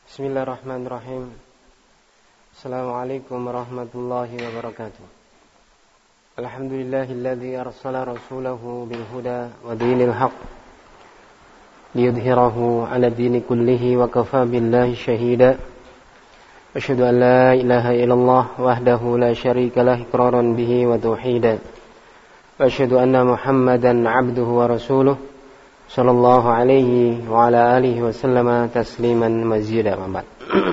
Bismillahirrahmanirrahim. Assalamualaikum warahmatullahi wabarakatuh. Alhamdulillahilladzi arsala rasulahu bil huda wa dinil haqq liyudhhirahu 'ala dini kullihi wa kafaa billahi shahida. Asyhadu an la ilaha illallah wahdahu la syarika lah iqraran bihi wa tauhida. Wa asyhadu anna Muhammadan 'abduhu wa rasuluh sallallahu alaihi wa ala alihi wa sallama tasliman mazida. Mabad.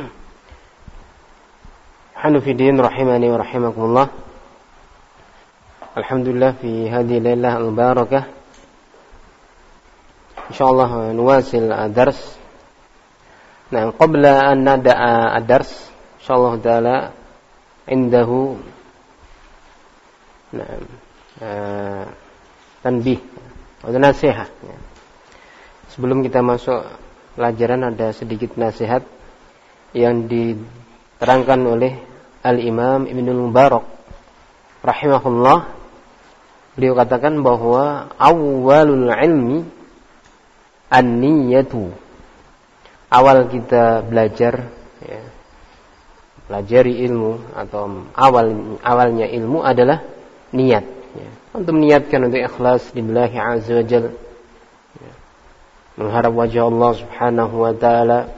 Hanufidin rahimani wa rahimakumullah. Alhamdulillah fi hadhihi lailah al-barakah. Insyaallah nuwasil ad-dars. Nah, qabla an nada'a ad-dars, insyaallah taala indahu tanbih atau nasihat. Sebelum kita masuk pelajaran ada sedikit nasihat yang diterangkan oleh Al-Imam Ibnul Mubarak rahimahullah. Beliau katakan bahwa awwalul ilmi an-niyatu. Awal kita belajar, ya, pelajari ilmu atau awalnya ilmu adalah niat, ya. Untuk meniatkan untuk ikhlas lillahi azza wa jalla, mengharap wajah Allah subhanahu wa ta'ala.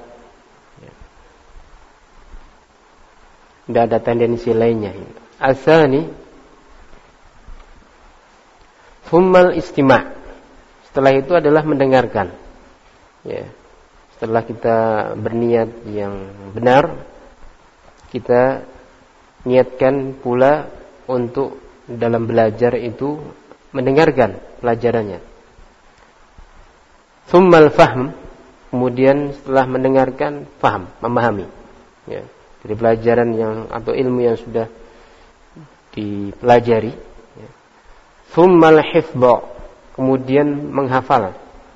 Tidak ada tendensi lainnya. Asani thummal istima'. Setelah itu adalah mendengarkan, ya. Setelah kita berniat yang benar, kita niatkan pula untuk dalam belajar itu mendengarkan pelajarannya. Tsummal fahm, kemudian setelah mendengarkan faham, memahami, ya, dari pelajaran yang atau ilmu yang sudah dipelajari, ya. Tsummal hifdha, kemudian menghafal,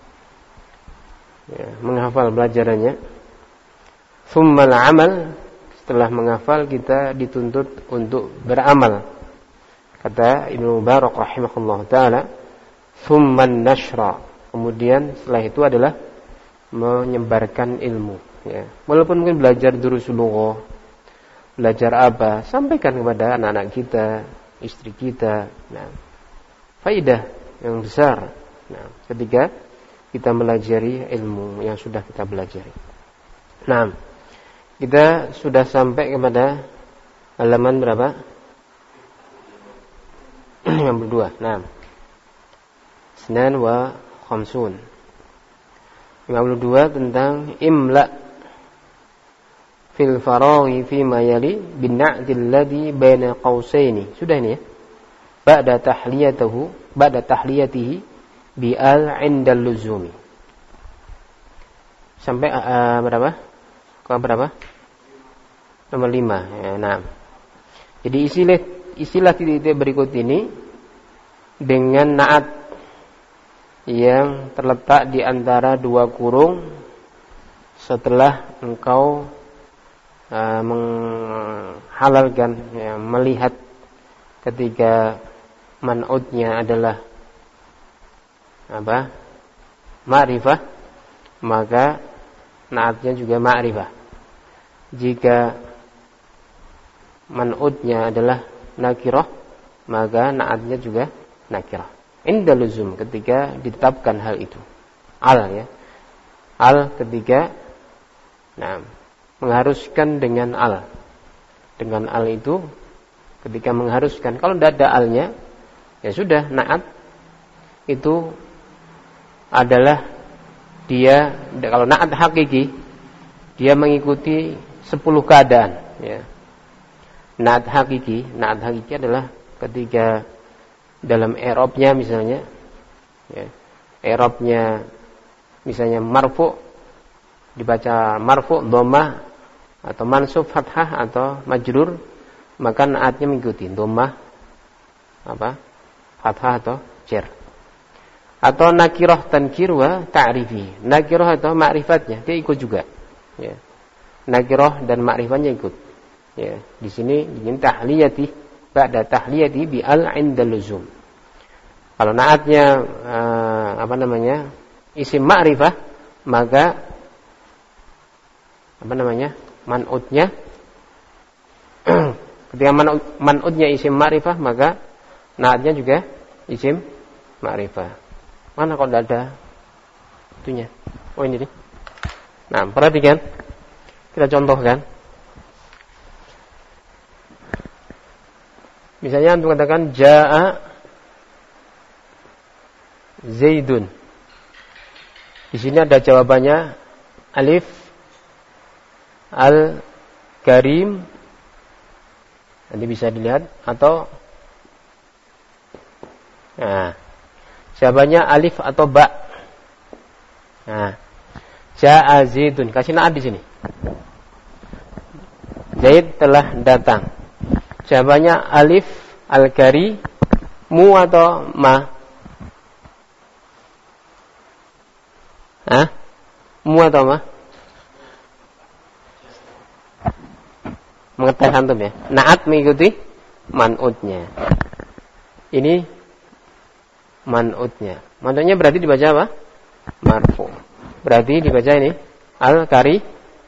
ya, menghafal pelajarannya. Tsummal amal, setelah menghafal kita dituntut untuk beramal. Kata Ibnu Mubarak rahimahullah taala, tsumman nashra, kemudian setelah itu adalah menyebarkan ilmu, ya. Walaupun mungkin belajar durusul lughah, belajar apa, sampaikan kepada anak-anak kita, istri kita. Nah, faidah yang besar, nah, ketika kita melajari ilmu yang sudah kita pelajari. Nah, kita sudah sampai kepada halaman berapa? 52. Nah, Isnan wa khamsun. 52 tentang imla fil faraghi fi ma yali bin na'dil ladhi baina qausaini. Sudah ini, ya. Ba'da tahliyatihi bi al 'inda luzumi. Sampai berapa? Ke berapa? Nomor 5. Ya, nah. Jadi istilah titik-titik berikut ini dengan na'at yang terletak di antara dua kurung setelah engkau menghalalkan, ya, melihat ketika man'utnya adalah apa? Ma'rifah, maka na'atnya juga ma'rifah. Jika man'utnya adalah nakirah, maka na'atnya juga nakirah. Inda luzum, ketika ditetapkan hal itu. Al, ya. Al ketika, nah, mengharuskan dengan al. Dengan al itu ketika mengharuskan. Kalau tidak ada alnya, ya sudah, na'at itu adalah dia, kalau na'at hakiki, dia mengikuti 10 keadaan, ya. Na'at hakiki adalah ketika dalam i'rabnya misalnya, ya, i'rabnya misalnya marfu, dibaca marfu dhammah atau mansub fathah atau majrur, maka na'atnya mengikuti dhammah apa? Fathah atau jar. Atau nakirah tankir wa ta'rifi. Nakirah atau ma'rifatnya dia ikut juga, ya. Nakirah dan ma'rifatnya ikut, ya. Di sini ingin tahliyati, ba'da tahliyati bi al 'inda luzum. Kalau naatnya isim ma'rifah, maka man'utnya. Ketika man'utnya isim ma'rifah, maka na'atnya juga isim ma'rifah. Mana kalau tidak ada itunya? Oh ini nih. Nah, perhatikan. Kita contohkan. Misalnya antum katakan jaa Zaidun. Di sini ada jawabannya alif al-karim. Nanti bisa dilihat atau jawabannya alif atau ba. Nah, jaa Zaidun. Kasih na'at di sini. Zaid telah datang. Jawabannya alif al-kari mu atau ma? Mu atau ma? Mengetes antum ya. Na'at mengikuti man'utnya. Ini man'utnya. Man'utnya berarti dibaca apa? Marfu. Berarti dibaca ini al-kari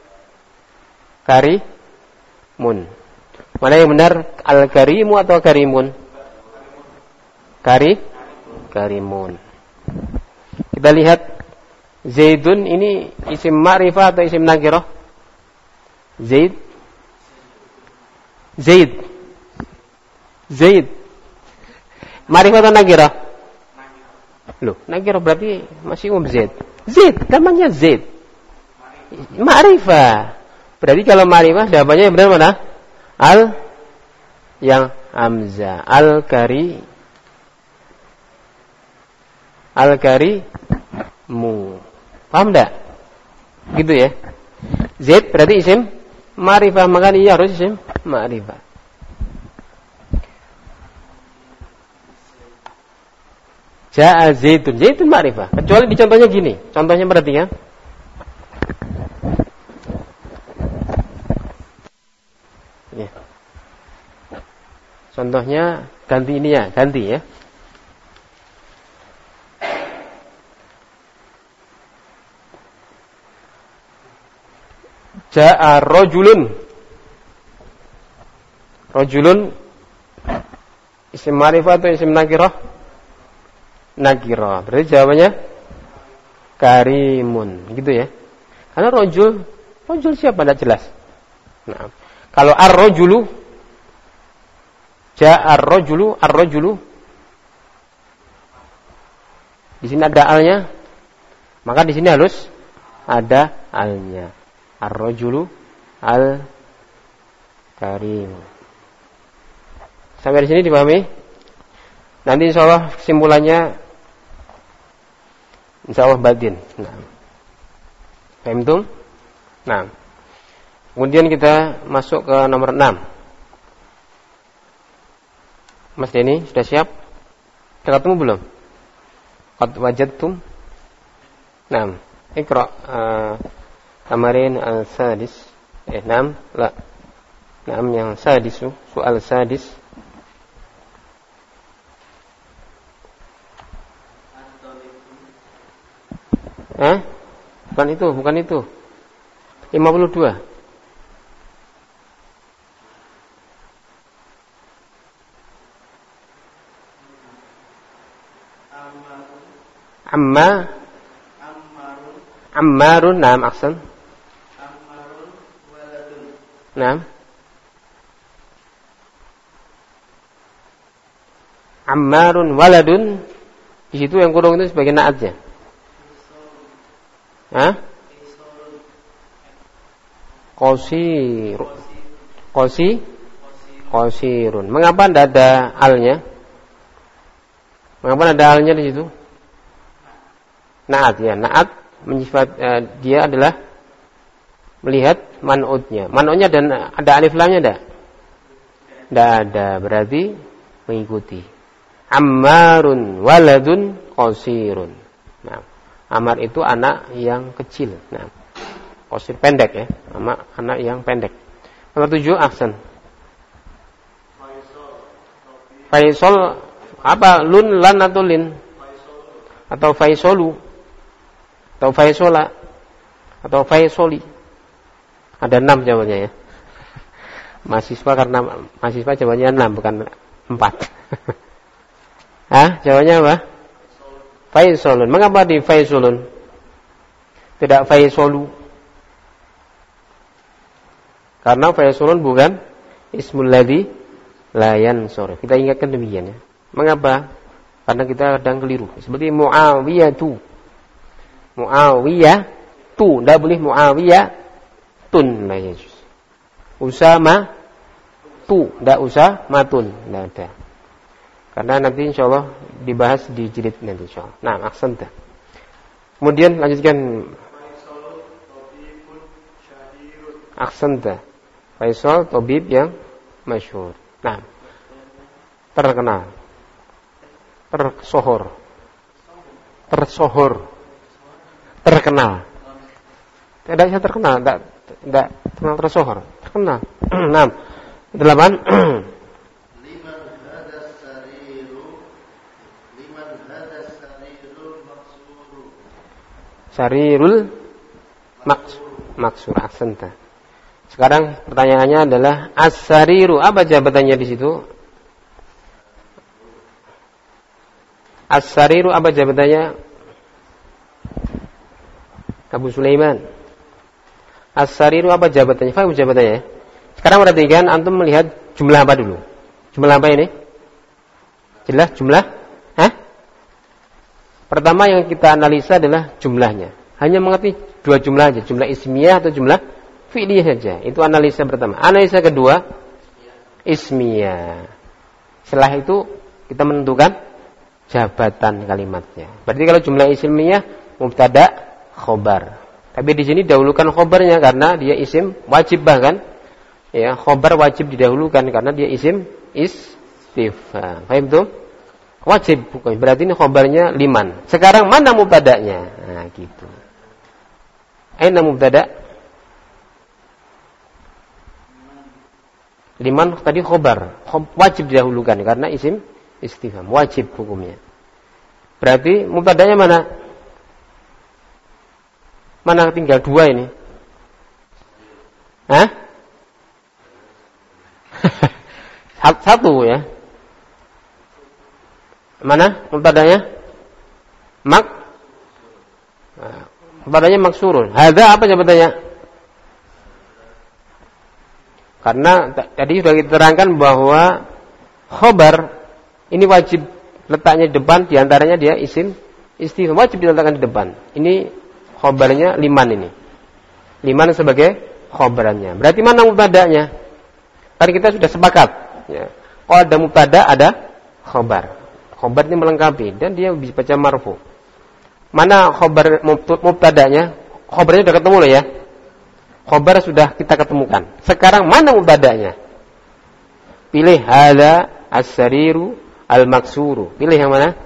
mun. Mana yang benar? Al-karimu atau karimun? Karimun. Kita lihat Zaidun ini isim ma'rifah atau isim nakirah? Zaid. Ma'rifah atau nakirah? Loh, nakirah berarti masih Zaid. Zaid, namanya Zaid. Ma'rifah. Berarti kalau ma'rifah jawabannya yang benar mana? Al yang hamzah. Al-kari mu. Paham enggak? Gitu ya. Zaid berarti isim ma'rifah, maka dia harus isim ma'rifah. Ja'a Zaidun. Zaidun ma'rifah. Kecuali di contohnya gini. Contohnya perhatikan. Ya. Contohnya ganti ini ya, ganti ya. Ja'a rajulun. Rajulun isim ma'rifah atau isim nakirah? Nakirah. Berarti jawabannya karimun, gitu ya. Karena rajul siapa? Tidak jelas. Nah, kalau ar-rajulu, ja'a ar-rajulu. Di sini ada alnya, maka di sini harus ada alnya. Ar-rajulu al-karim. Sampai di sini dipahami? Nanti insyaallah kesimpulannya insyaallah batin. Nah. Paham? Nah. Kemudian kita masuk ke nomor 6. Mas Denny sudah siap? Sudah ketemu belum? Qad wajadtum? Nah, Iqra Tamarin al-sadis. Naam, la. Naam yang sadisu, soal sadis. Bukan itu. 52. Ammarun, naam aksan. Ammarun waladun. Naam. Ammarun waladun. Di situ yang kurung itu sebagai naatnya. Qasirun. Mengapa tidak ada alnya? Mengapa ada alnya di situ? Naat ya, naat menyifat dia adalah melihat man'utnya. Man'utnya dan ada alif lamnya enggak? Tidak ada, berarti mengikuti. Ammarun waladun qasirun. Nah, Ammar itu anak yang kecil. Nah, qasir pendek ya, anak yang pendek. Nomor 7 aksan. Faisal apa? Lun, lan atau lin? Atau faisolu? Atau faisola? Atau faisoli? Ada 6 jawabannya ya. Mahasiswa karena mahasiswa jawabannya 6 bukan 4. Jawabannya apa? Faisolun. Mengapa di Faisolun? Tidak Faisolu. Karena Faisolun bukan ismul ladzi la yansur. Kita ingatkan demikian ya. Mengapa? Karena kita kadang keliru. Seperti Muawiyatu. Muawiyatu, tidak boleh Muawiyatun. Nah, Yesus. Usama tu, tidak usah matun, tidak ada. Karena nanti insyaallah dibahas di jilid nanti insyaallah. Nah, aksanta. Kemudian lanjutkan. Aksanta. Faisal tabib yang masyhur. Nah, terkenal. Tersohor. Terkenal. Tidak bisa terkenal, tidak terkenal tersohor. Terkenal. 6. 8. Sarirul maksur aksenta. Sekarang pertanyaannya adalah as-sariru, apa jabatannya di situ? As-sariru apa jabatannya? Abu Sulaiman. As-sariru apa jabatannya? Apa jabatannya? Sekarang perhatikan, antum melihat jumlah apa dulu? Jumlah apa ini? Jelas jumlah? Pertama yang kita analisa adalah jumlahnya. Hanya mengerti 2 jumlah saja, jumlah ismiyah atau jumlah fi'liyah saja. Itu analisa pertama. Analisa kedua, ismiyah. Setelah itu kita menentukan jabatan kalimatnya. Berarti kalau jumlah ismiyah mubtada, khobar. Tapi di sini dahulukan khobarnya karena dia isim wajib bahkan. Ya, khobar wajib didahulukan karena dia isim istifham. Paham tuh? Wajib bukan. Berarti ini khobarnya liman. Sekarang mana mubtada'nya? Nah, gitu. Aina mubtada'? Liman tadi khobar. Wajib didahulukan karena isim istifham. Wajib hukumnya. Berarti mubtada'nya mana? Mana tinggal 2 ini? Satu ya. Mana mubtada'nya? Mubtada'nya maksurun. Hadza apa jawabannya? Karena tadi sudah kita terangkan bahwa khobar ini wajib letaknya di depan, di antaranya dia isim istifham wajib diletakkan di depan. Ini khobarnya liman ini. Liman sebagai khobarannya. Berarti mana mubtada'nya? Tadi kita sudah sepakat ya. Kalau ada mubtada ada khobar. Khobar ini melengkapi dan dia bisa baca marfu. Mana khobar mubtada'nya? Khobarnya sudah ketemu loh ya. Khobar sudah kita ketemukan. Sekarang mana mubtada'nya? Pilih hadza as-sariru al-maksuru. Pilih yang mana?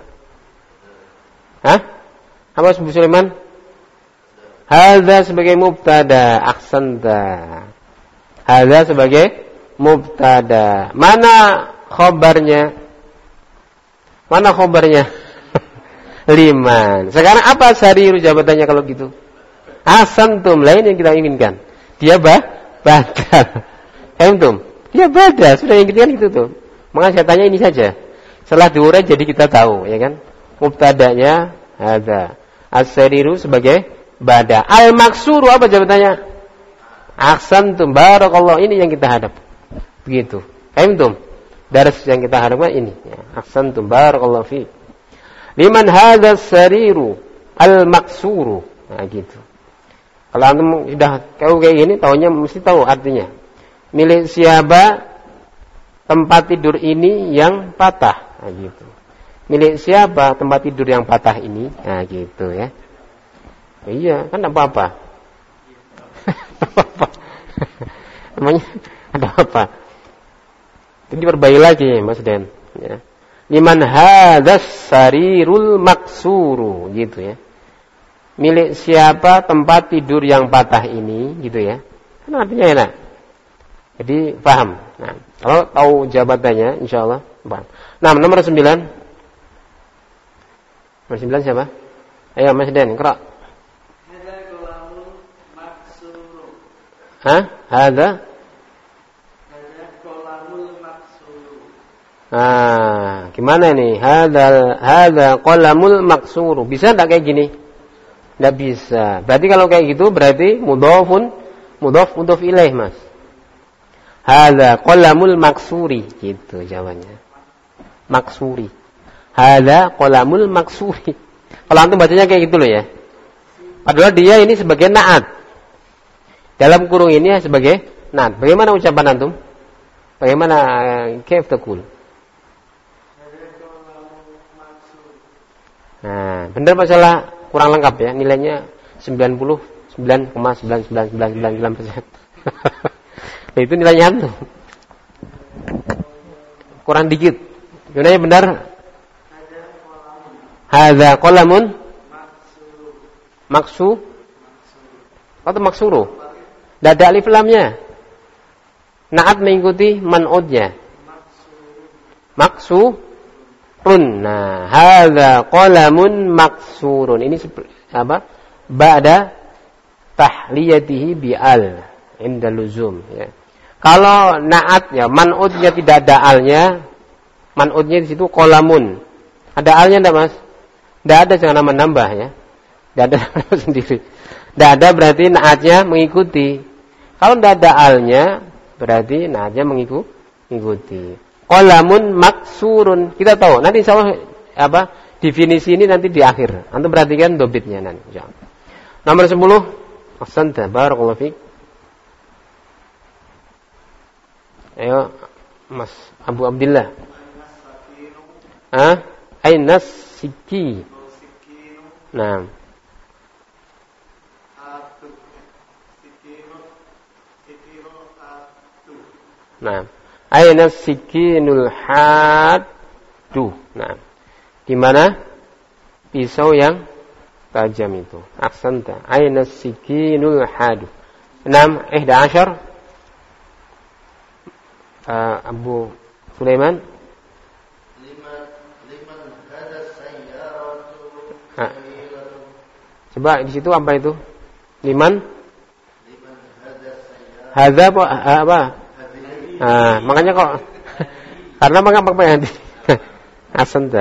Apa Abu Sulaiman? Hadza sebagai mubtada, ahsanta. Hadza sebagai mubtada. Mana khobarnya? Mana khobarnya? Liman. Sekarang apa sariru jabatannya kalau gitu? Ahsantum, lain yang kita inginkan. Dia badal. Antum, dia badal. Sudah yang inginkan itu tuh. Maka saya tanya ini saja. Setelah diurai jadi kita tahu, ya kan? Mubtada'nya hadza. As-sariru sebagai bada. Al-maksuru apa jawabannya? Ahsantum, barakallah, ini yang kita hadap. Begitu. Antum, daras yang kita harapkan ini. Ya. Ahsantum, barakallah fi. Liman hadza as-sariru al-maksuru. Nah, gitu. Kalau antum sudah tahu kayak gini, tahunya mesti tahu artinya. Milik siapa tempat tidur ini yang patah? Nah, gitu. Milik siapa tempat tidur yang patah ini? Nah, gitu ya. Iya, kan apa-apa. Apa-apa. Namanya ada apa? Jadi perbaiki lagi Mas Den. Ya. Liman hadzas sarirul maksuru, gitu ya. Milik siapa tempat tidur yang patah ini, gitu ya. Kan artinya enak. Jadi paham. Nah, kalau tahu jabatannya, insyaallah paham. Nah, nomor 9. Nomor 9 siapa? Ayo Mas Den, Qira. Hadza. Gimana nih? Hadza qalamul maksuru. Bisa enggak kayak gini? Enggak bisa. Berarti kalau kayak gitu berarti mudhof ilaih, Mas. Hadza qalamul maksuri, gitu jawabannya. Maksuri. Hadza qalamul maksuri. Kalau antum bacanya kayak gitu loh ya. Padahal dia ini sebagai na'at. Dalam kurung ini sebagai na'at. Bagaimana ucapan antum? Bagaimana kaif taqul? Nah, benar masalah kurang lengkap ya. Nilainya 99,99999%. Nah, itu nilainya antum. Kurang dikit. Gimana yang benar? Hadza qalamun maksu atau maksuru. Tidak ada alif lamnya. Naat mengikuti man'udnya. Maksurun. Nah, hadza qalamun maksurun. Ini apa? Ba'da tahliyatihi bi'al inda luzum ya. Kalau naat ya man'udnya tidak ada alnya, man'udnya di situ qalamun. Ada alnya enggak, Mas? Enggak ada, jangan nambah ya. Enggak ada nama sendiri. Enggak ada berarti naatnya mengikuti. Kalau enggak ada alnya berarti naatnya mengikuti. Qalamun maksurun. Kita tahu nanti insyaallah apa definisi ini nanti di akhir. Antum perhatikan dobitnya nanti insyaallah. Nomor 10. Ahsanta, barakallahu fiik. Ayo Mas Abu Abdillah. Ainas siki. Nah. Nah. Ainas sikinul haddu. Nah. Di mana pisau yang tajam itu? Ahsanta. Ainas sikinul haddu. 11. Abu Sulaiman. Coba di situ apa itu? Liman hadza apa? Makanya kok karena pakai hati. Asanta.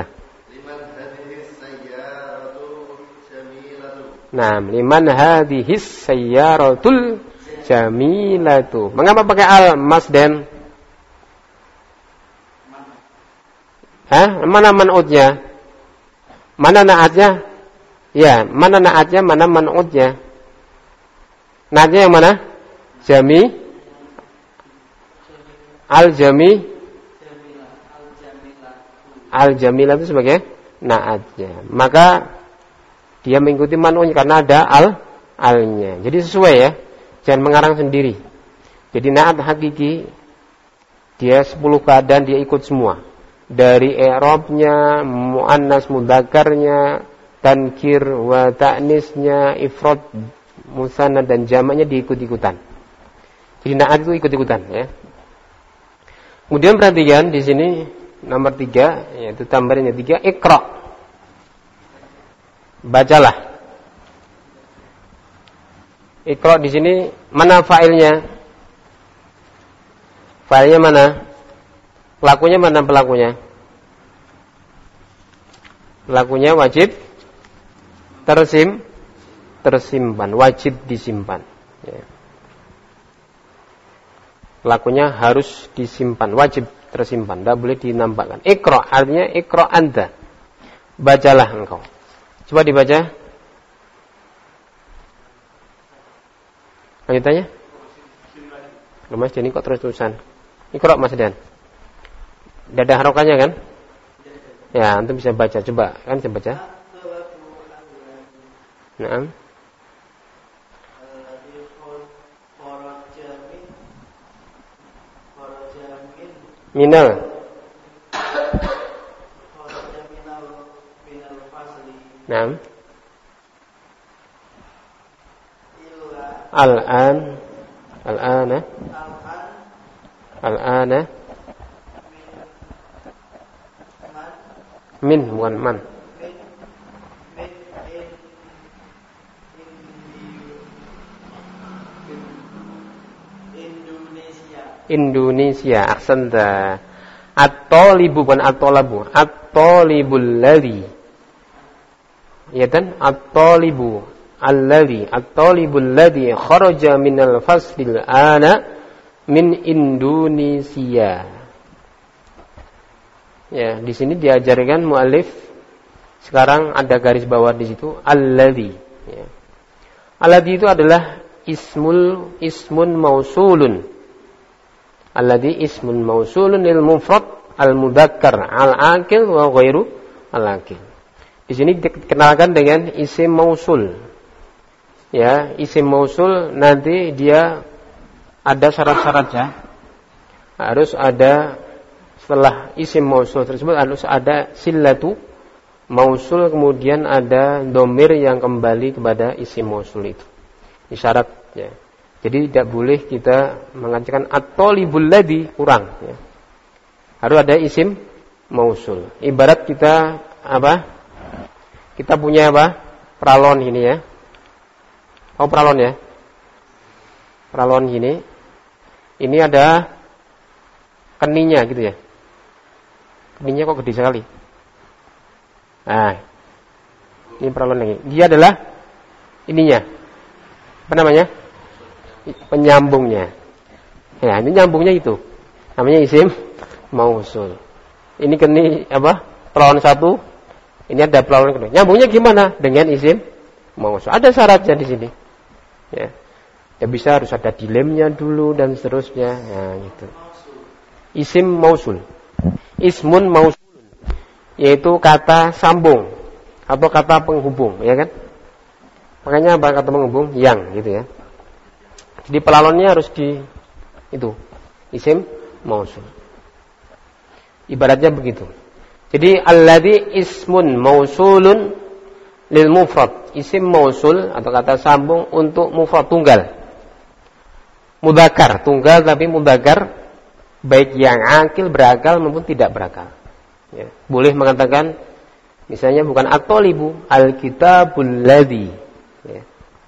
Nah, liman hadhis sayyaratul jamilatu. Mengapa pakai al, Mas Den? Mana man'udnya? Mana naatnya? Ya, mana naatnya, mana man'udnya? Naatnya yang mana? Jami. Al-jamila itu sebagai naatnya. Maka dia mengikuti man'udnya karena ada alnya. Jadi sesuai ya. Jangan mengarang sendiri. Jadi naat hakiki dia 10 keadaan dia ikut semua. Dari i'rabnya, muannas mudzakarnya, tankir wa ta'nisnya, ifrad, musanna dan jamaknya diikut-ikutan. Jadi naat itu ikut-ikutan ya. Kemudian perhatikan di sini nomor 3 yaitu tambahannya 3 iqra. Bacalah. Iqra di sini mana fa'ilnya? Fa'ilnya mana? Pelakunya mana pelakunya? Pelakunya wajib tersimpan, wajib disimpan. Ya. Pelakunya harus disimpan, wajib tersimpan, tidak boleh dinampakkan. Iqra artinya iqra anta. Bacalah engkau. Coba dibaca. Lanjutannya? Mas jadi kok terus-terusan. Iqra Mas Dan. Tidak ada harokannya kan? Ya, antum bisa baca. Coba, kan bisa baca. Naam. Minal. Naam. Al-ana. Min bukan man. Indonesia. Ahsanta. At-talibu bukan at-talabu. At-talibul ladzi. Ya kan? At-talibu alladzi. At-talibul ladzi kharaja minal faslil ana min Indonesia. Ya, di sini diajarkan muallif sekarang ada garis bawah di situ alladzi. Ya. Alladzi itu adalah ismun mausulun. Alladzi ismun mausulun lil mufrad al mudzakkar al aqil wa ghairu al aqil. Di sini dikenalkan dengan isim mausul. Ya, isim mausul nanti dia ada syarat-syaratnya. Harus ada setelah isim mausul tersebut harus ada silatu mausul, kemudian ada domir yang kembali kepada isim mausul itu. Ini syaratnya. Jadi tidak boleh kita mengatakan at-talibul ladzi kurang. Ya. Harus ada isim mausul. Ibarat kita apa? Kita punya apa? Pralon ini ya. Oh pralon ya. Pralon gini. Ini ada keninya gitu ya. Keninya kok gede sekali. Nah, ini pralon lagi. Dia adalah ininya. Apa namanya? Penyambungnya. Ya, ini nyambungnya itu. Namanya isim mausul. Ini keni apa? Pralon satu. Ini ada pralon kedua. Nyambungnya gimana? Dengan isim mausul. Ada syaratnya di sini. Ya. Ya bisa harus ada dilemnya dulu dan seterusnya. Nah, gitu. Isim mausul. Ismun mausul, yaitu kata sambung atau kata penghubung, ya kan? Makanya apa kata penghubung? Yang, gitu ya. Jadi pelalonnya harus di itu isim mausul. Ibaratnya begitu. Jadi alladzi ismun mausulun lil mufrad, isim mausul atau kata sambung untuk mufrad tunggal. Mudzakkar, tunggal tapi mudzakkar baik yang akil berakal maupun tidak berakal. Ya. Boleh mengatakan misalnya bukan at-talibu, al-kitabul ladzi. Ya.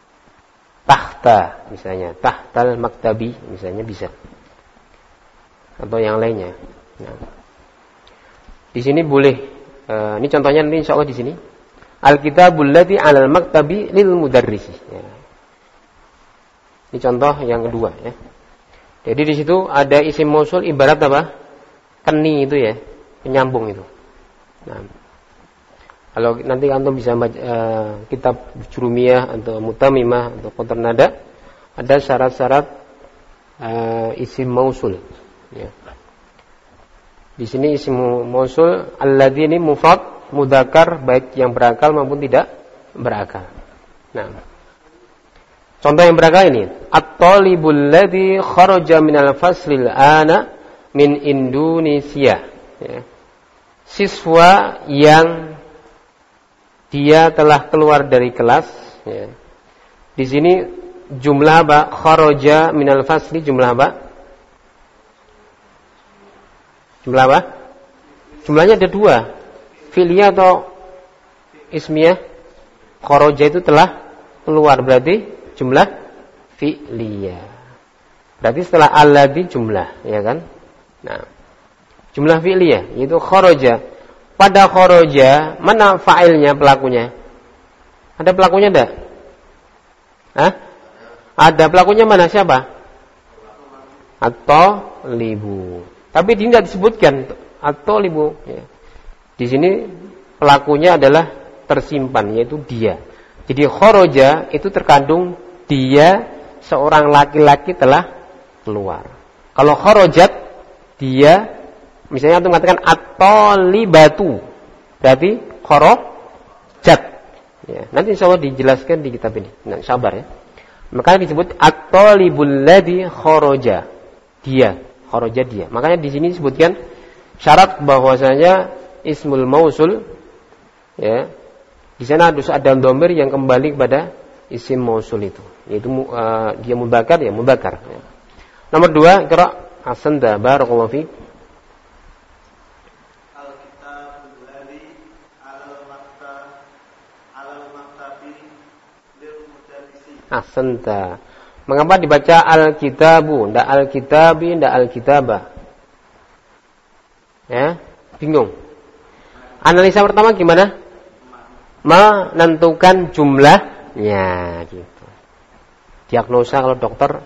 Tahta misalnya, tahtal maktabi misalnya bisa. Atau yang lainnya. Nah. Di sini boleh ini contohnya nanti insyaallah di sini. Al-kitabul ladzi 'alal maktabi lil mudarrisi. Ya. Ini contoh yang kedua ya. Jadi di situ ada isim mausul ibarat apa? Keni itu ya, penyambung itu. Nah, kalau nanti antum bisa baca kitab Jurumiyah atau Mutamimah atau Qatar Nada, ada syarat-syarat isim mausul. Ya. Di sini isim mausul alladzi ini mufrad mudzakkar baik yang berakal maupun tidak berakal. Nah, contoh yang berakal ini, at-talibul ladzi kharaja minal faslil ana min Indonesia. Ya. Siswa yang dia telah keluar dari kelas. Ya. Di sini jumlah apa? Kharaja minal fasli jumlah apa? Jumlah apa? Jumlahnya ada dua. Fi'liyah atau ismiyah? Kharaja itu telah keluar berarti jumlah fi'liyah. Berarti setelah alladzi jumlah, ya kan? Nah, jumlah fi'liyah yaitu kharaja. Pada kharaja mana fa'ilnya, pelakunya? Ada pelakunya enggak? Hah? Ada pelakunya mana, siapa? At-talibu. Tapi tidak disebutkan at-talibu ya. Di sini pelakunya adalah tersimpan yaitu dia. Jadi kharaja itu terkandung dia seorang laki-laki telah keluar. Kalau kharajat dia misalnya untuk mengatakan at-talibatu berarti kharajat. Ya, nanti insyaallah dijelaskan di kitab ini. Nah, sabar ya. Makanya disebut at-talibul ladzi kharaja. Dia, kharaja dia. Makanya di sini disebutkan syarat bahwasanya ismul mausul ya. Di sana harus ada dhamir yang kembali kepada isim mausul itu, yaitu dia mudzakkar ya mudzakkar. Ya. Nomor 2, qira ahsanta barakallahu fiik. Al-kitabul ladzi 'alal maktabi lil mudarrisi. Ahsanta. Mengapa dibaca al-kitabu, ndak al-kitabi, ndak al-kitabah? Ya, bingung. Analisa pertama gimana? Menentukan jumlahnya gitu. Diagnosa kalau dokter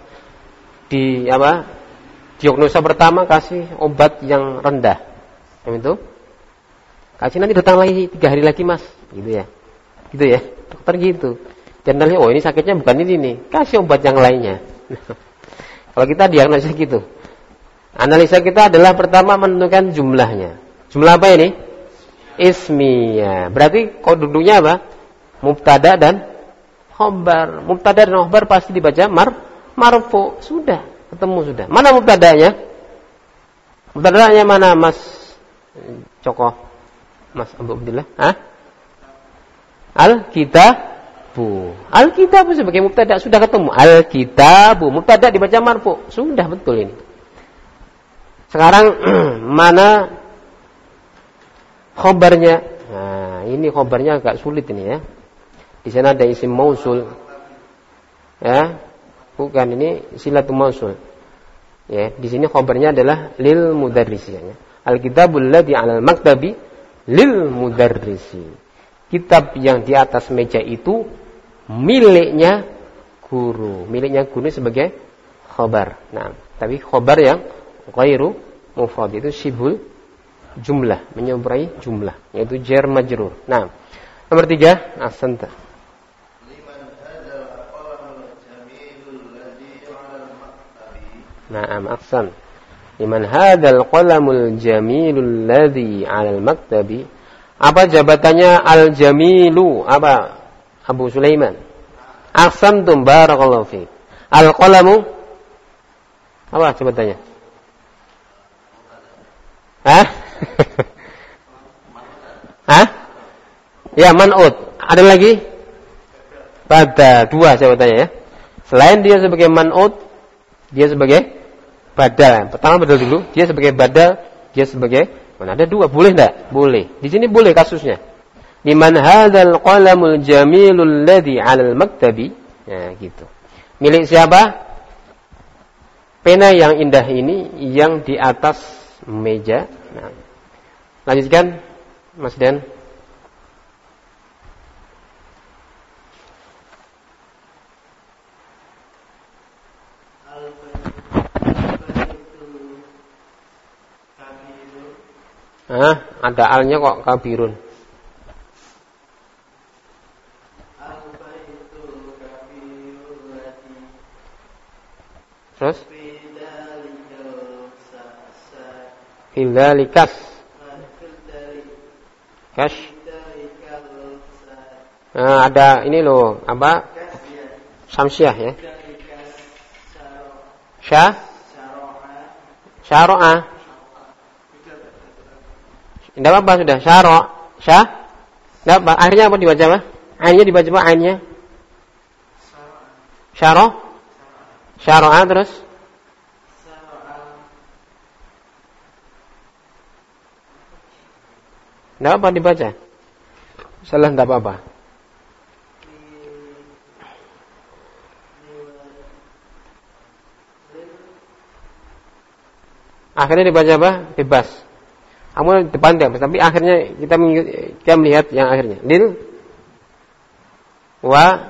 diagnosa pertama kasih obat yang rendah. Yang itu kasih nanti datang lagi 3 hari lagi mas, gitu ya. Gitu ya, dokter gitu. Dan nanti ini sakitnya bukan ini nih, kasih obat yang lainnya. Kalau kita diagnosa gitu. Analisa kita adalah pertama menentukan jumlahnya. Jumlah apa ini? Ismiyah. Berarti koduduknya apa? Mubtada dan khobar. Mubtada dan khobar pasti dibaca marfu. Sudah, ketemu sudah. Mana mubtadanya? Mubtadanya mana Mas Coko? Mas Abu Abdillah? Al-kitabu. Al-kitabu sebagai mubtada sudah ketemu. Al-kitabu. Mubtada dibaca marfu. Sudah betul ini. Sekarang mana khobarnya? Nah, ini khobarnya agak sulit ini ya. Di sana ada isim mausul. Ya. Bukan, ini silatul mausul. Ya, di sini khobarnya adalah lil mudarrisi ya. Al-kitabul ladzi 'alal maktabi lil mudarrisi. Kitab yang di atas meja itu miliknya guru. Miliknya guru sebagai khobar. Nah, tapi khobar yang ghairu mufrad itu syibhul jumlah, menyerupai jumlah, yaitu jar majrur. Nah, nomor 3, ahsanta. Naam, ahsan. Liman hadzal qalamul jamilul ladzi 'alal maktabi. Apa jabatannya al-jamilu? Apa? Abu Sulaiman. Ahsantum, barakallahu fiik. Al-qalamu apa jabatannya? Ya, man'ut. Ada lagi? Pada 2 jawabannya ya. Selain dia sebagai man'ut, dia sebagai badal. Pertama badal dulu, dia sebagai badal, dia sebagai mana? Ada 2, boleh enggak? Boleh. Di sini boleh kasusnya. Liman hadzal qalamul jamilul ladzi 'alal maktabi. Ya, gitu. Milik siapa? Pena yang indah ini yang di atas meja. Nah, lanjutkan Mas Dan. Ada alnya kok kabirun. Terus? Fidzalikas. Kash. Ada ini loh, apa? Samsiah ya. Syara'a. Tidak apa-apa sudah. Tidak apa. Akhirnya apa dibaca apa? Ainnya dibaca apa? Ainnya? Syara'a terus? Tidak apa dibaca. Salah tidak apa-apa. Akhirnya dibaca apa? Bebas. Kamu depan tidak, tapi akhirnya kita melihat yang akhirnya. Lil wa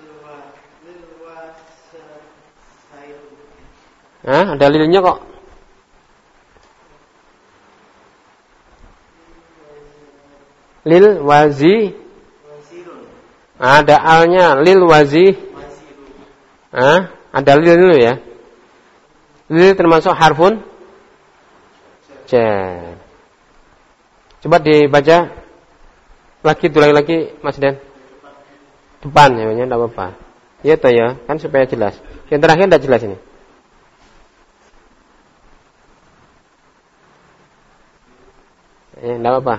ada lilnya kok. Lil wazi. Ada alnya lil wazi. Ada lil dulu ya. Lil termasuk harfun jar. Coba dibaca lagi Mas Dan. Depan ya, enggak apa-apa. Iya toh ya, kan supaya jelas. Yang terakhir enggak jelas ini. Ya, enggak apa-apa.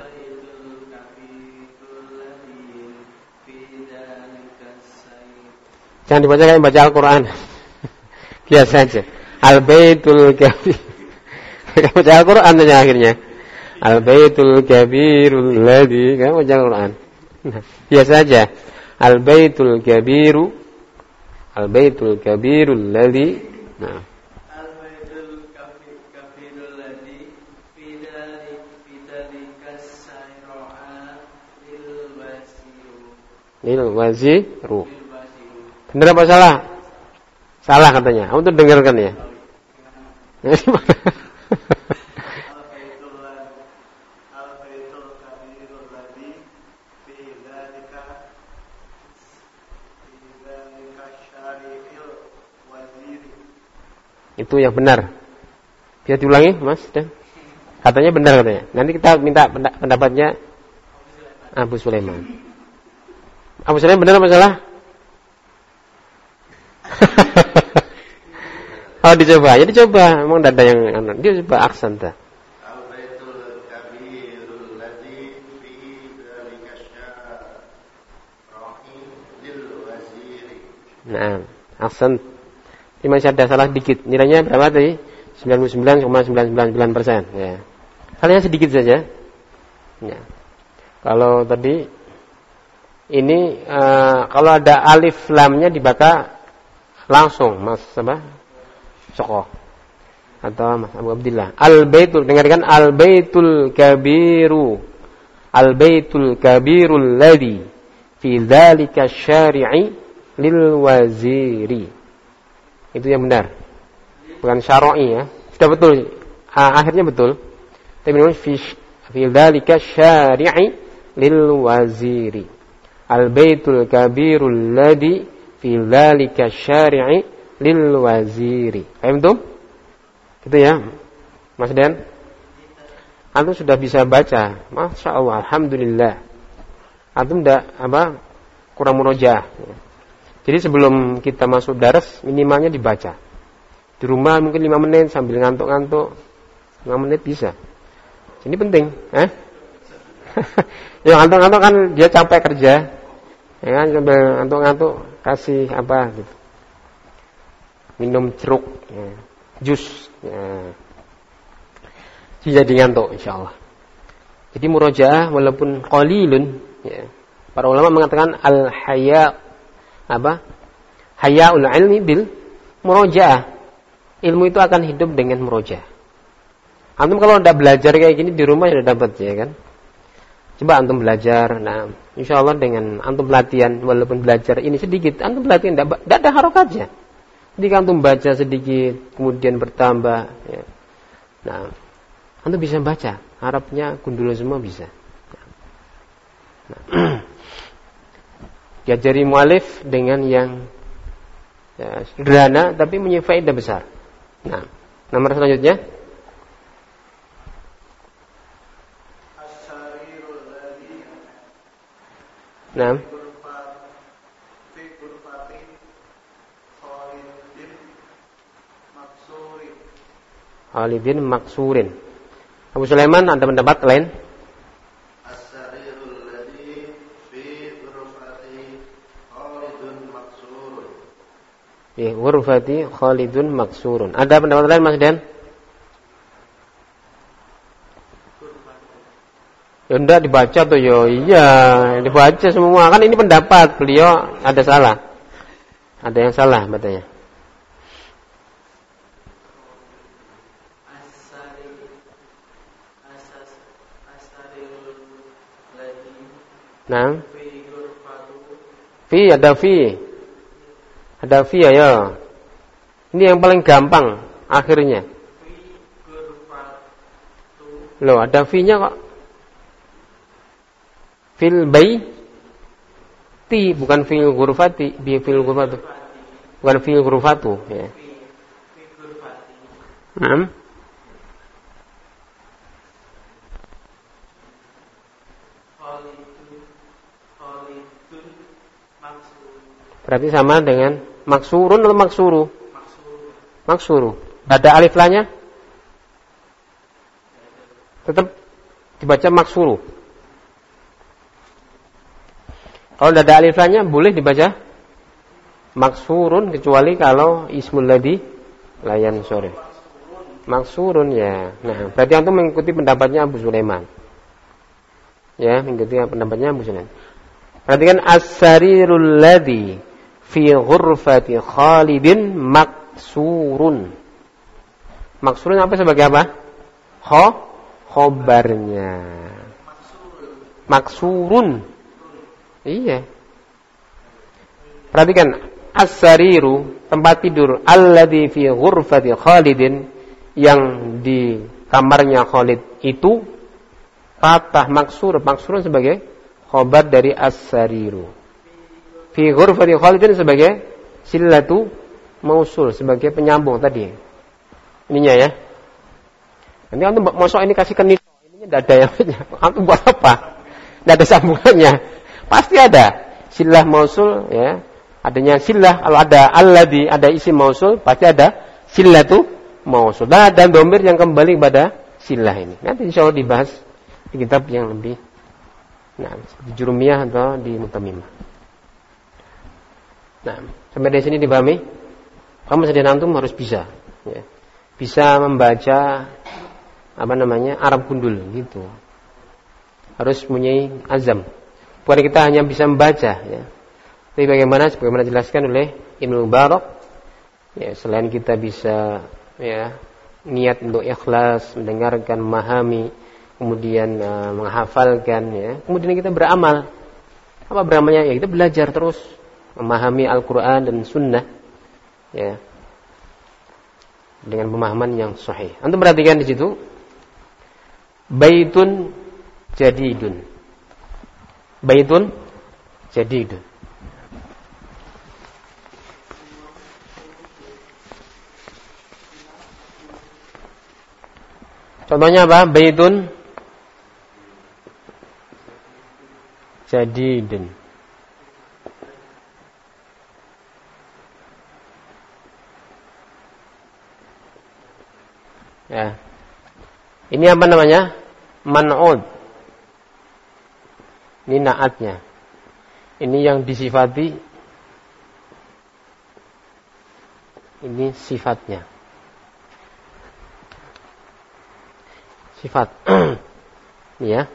Jangan dibaca kayak baca Al-Qur'an. Biasa aja. Al-Baitul Kabir. Baca Al-Qur'an aja akhirnya. Al-Baitul Kabirul ladzi, kamu baca Al-Qur'an. Biasa aja. Al-Baitul Kabiru Al-baitul kabirul ladzi. Nah. Al-baitul kabirul ladzi fi kasayra'a lil waziru. Benar apa salah? Salah katanya. Kamu tuh dengarkan ya. Itu yang benar. Bisa diulangi, Mas? Katanya benar katanya. Nanti kita minta pendapatnya Abu Sulaiman. Abu Sulaiman benar apa salah? Oh dicoba, ya dicoba. Emang tidak ada yang dia coba aksen dah. Al-baitul kabirul ladzi fi dzalika syar'i lil waziri. Nah, aksen. Ini masih ada salah dikit. Nilainya berapa tadi? 99,999%. Ya. Salahnya sedikit saja. Ya. Kalau tadi ini kalau ada alif lamnya dibaca langsung, Mas apa? Soko atau Mas Abu Abdillah. Al-baitul, dengarkan al-baitul kabiru. Al-baitul kabirul ladzi fi dzalika syari'i lil waziri. Itu yang benar. Bukan syar'i ya. Sudah betul. Akhirnya betul. Tapi namanya fi dzalika syari'i lil waziri. Al-baitul kabirul ladzi fi dzalika syari'i lil waziri. Paham tuh? Gitu ya. Mas Dan? Antum sudah bisa baca. Masya Allah, alhamdulillah. Antum enggak kurang murojaah. Jadi sebelum kita masuk daras minimalnya dibaca. Di rumah mungkin 5 menit sambil ngantuk-ngantuk. 5 menit bisa. Ini penting, Ya ngantuk-ngantuk kan dia capek kerja. Ya kan sambil ngantuk-ngantuk kasih apa gitu. Minum jeruk, ya. Jus, ya. Jadi ngantuk insyaallah. Jadi murojaah walaupun qalilun, ya. Para ulama mengatakan al-haya hayaul ilmi bil murojaah. Ilmu itu akan hidup dengan murojaah. Antum kalau udah belajar kayak gini di rumah ya udah dapat ya kan. Coba antum belajar. Nah, insyaallah dengan antum latihan walaupun belajar ini sedikit, antum latihan enggak ada harokatnya. Ketika antum baca sedikit kemudian bertambah ya. Nah, antum bisa baca. Arabnya gundul semua bisa. Nah. Diajari mualif dengan yang ya, sederhana tapi punya faedah besar. Nah, nomor selanjutnya. Nah. Khalidin maksurin. Abu Sulaiman ada pendapat lain? Ghurfati Khalidun maksurun. Ada pendapat lain Mas Dan? Ya enggak dibaca tuh yo. Iya, dibaca semua. Kan ini pendapat beliau ada salah. Ada yang salah katanya. Nah. Fi ada fi. Ada fi ya. Ini yang paling gampang akhirnya. Loh, ada fi-nya kok. Fil baiti bukan fil ghurfati, bi fil ghurfatu. Bukan fil ghurfatu ya. Berarti sama dengan maksurun atau maksuru? Maksuru. Ada alif lamnya? Tetap dibaca maksuru. Kalau tidak ada alif lamnya boleh dibaca maksurun kecuali kalau ismul ladzi layan sore. Maksurun ya. Nah, berarti antum mengikuti pendapatnya Abu Sulaiman. Ya, mengikuti pendapatnya Abu Sulaiman. Perhatikan as-sarirul ladzi fi ghurfati Khalidin maksurun. Maksurun apa sebagai apa? Khobarnya. Maksurun. Iya. Perhatikan, as-sariru, tempat tidur, alladzi fi ghurfati Khalidin, yang di kamarnya Khalid itu patah maksur. Maksurun sebagai khobar dari as-sariru. Fi ghurfati Khalidin sebagai silatu mausul, sebagai penyambung tadi. Ininya ya. Nanti antum masuk ini kasihkan nih. Ininya enggak ada yang antum buat apa? Enggak ada sambungannya. Pasti ada silah mausul ya. Adanya silah, kalau ada alladzi, ada isim mausul, pasti ada silatu mausul. Dan dhamir yang kembali pada silah ini. Nanti insyaallah dibahas di kitab yang lebih di Jurumiyah atau di Mutamimah. Nah, sampai di sini dipahami? Kamu sedang antum harus bisa ya. Bisa membaca Arab gundul gitu. Harus punya azam. Bukan kita hanya bisa membaca ya. Tapi bagaimana dijelaskan oleh Ibnu Mubarak ya, selain kita bisa ya niat untuk ikhlas, mendengarkan, memahami, kemudian menghafalkan ya, kemudian kita beramal. Apa beramalnya? Ya kita belajar terus memahami Al-Qur'an dan Sunnah ya. Dengan pemahaman yang sahih. Antum perhatikan di situ. Baitun jadidun. Baitun jadidun. Contohnya apa? Baitun jadidun. Ya. Ini apa namanya? Man'ud. Ini naatnya. Ini yang disifati. Ini sifatnya. Sifat. Ini ya.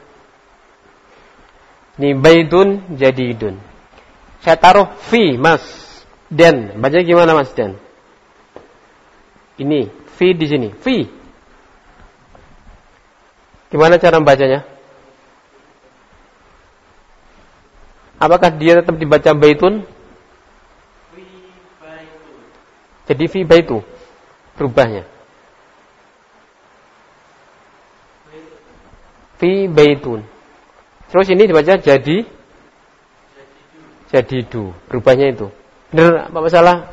Ini baitun jadidun. Saya taruh fi, Mas. Dan. Baca gimana Mas Dan? Ini. Fi di sini. Fi. Gimana cara membacanya? Apakah dia tetap dibaca baitun? Jadi fi baitu. Berubahnya. Fi baitun. Terus ini dibaca jadidu. Berubahnya itu. Benar apa salah?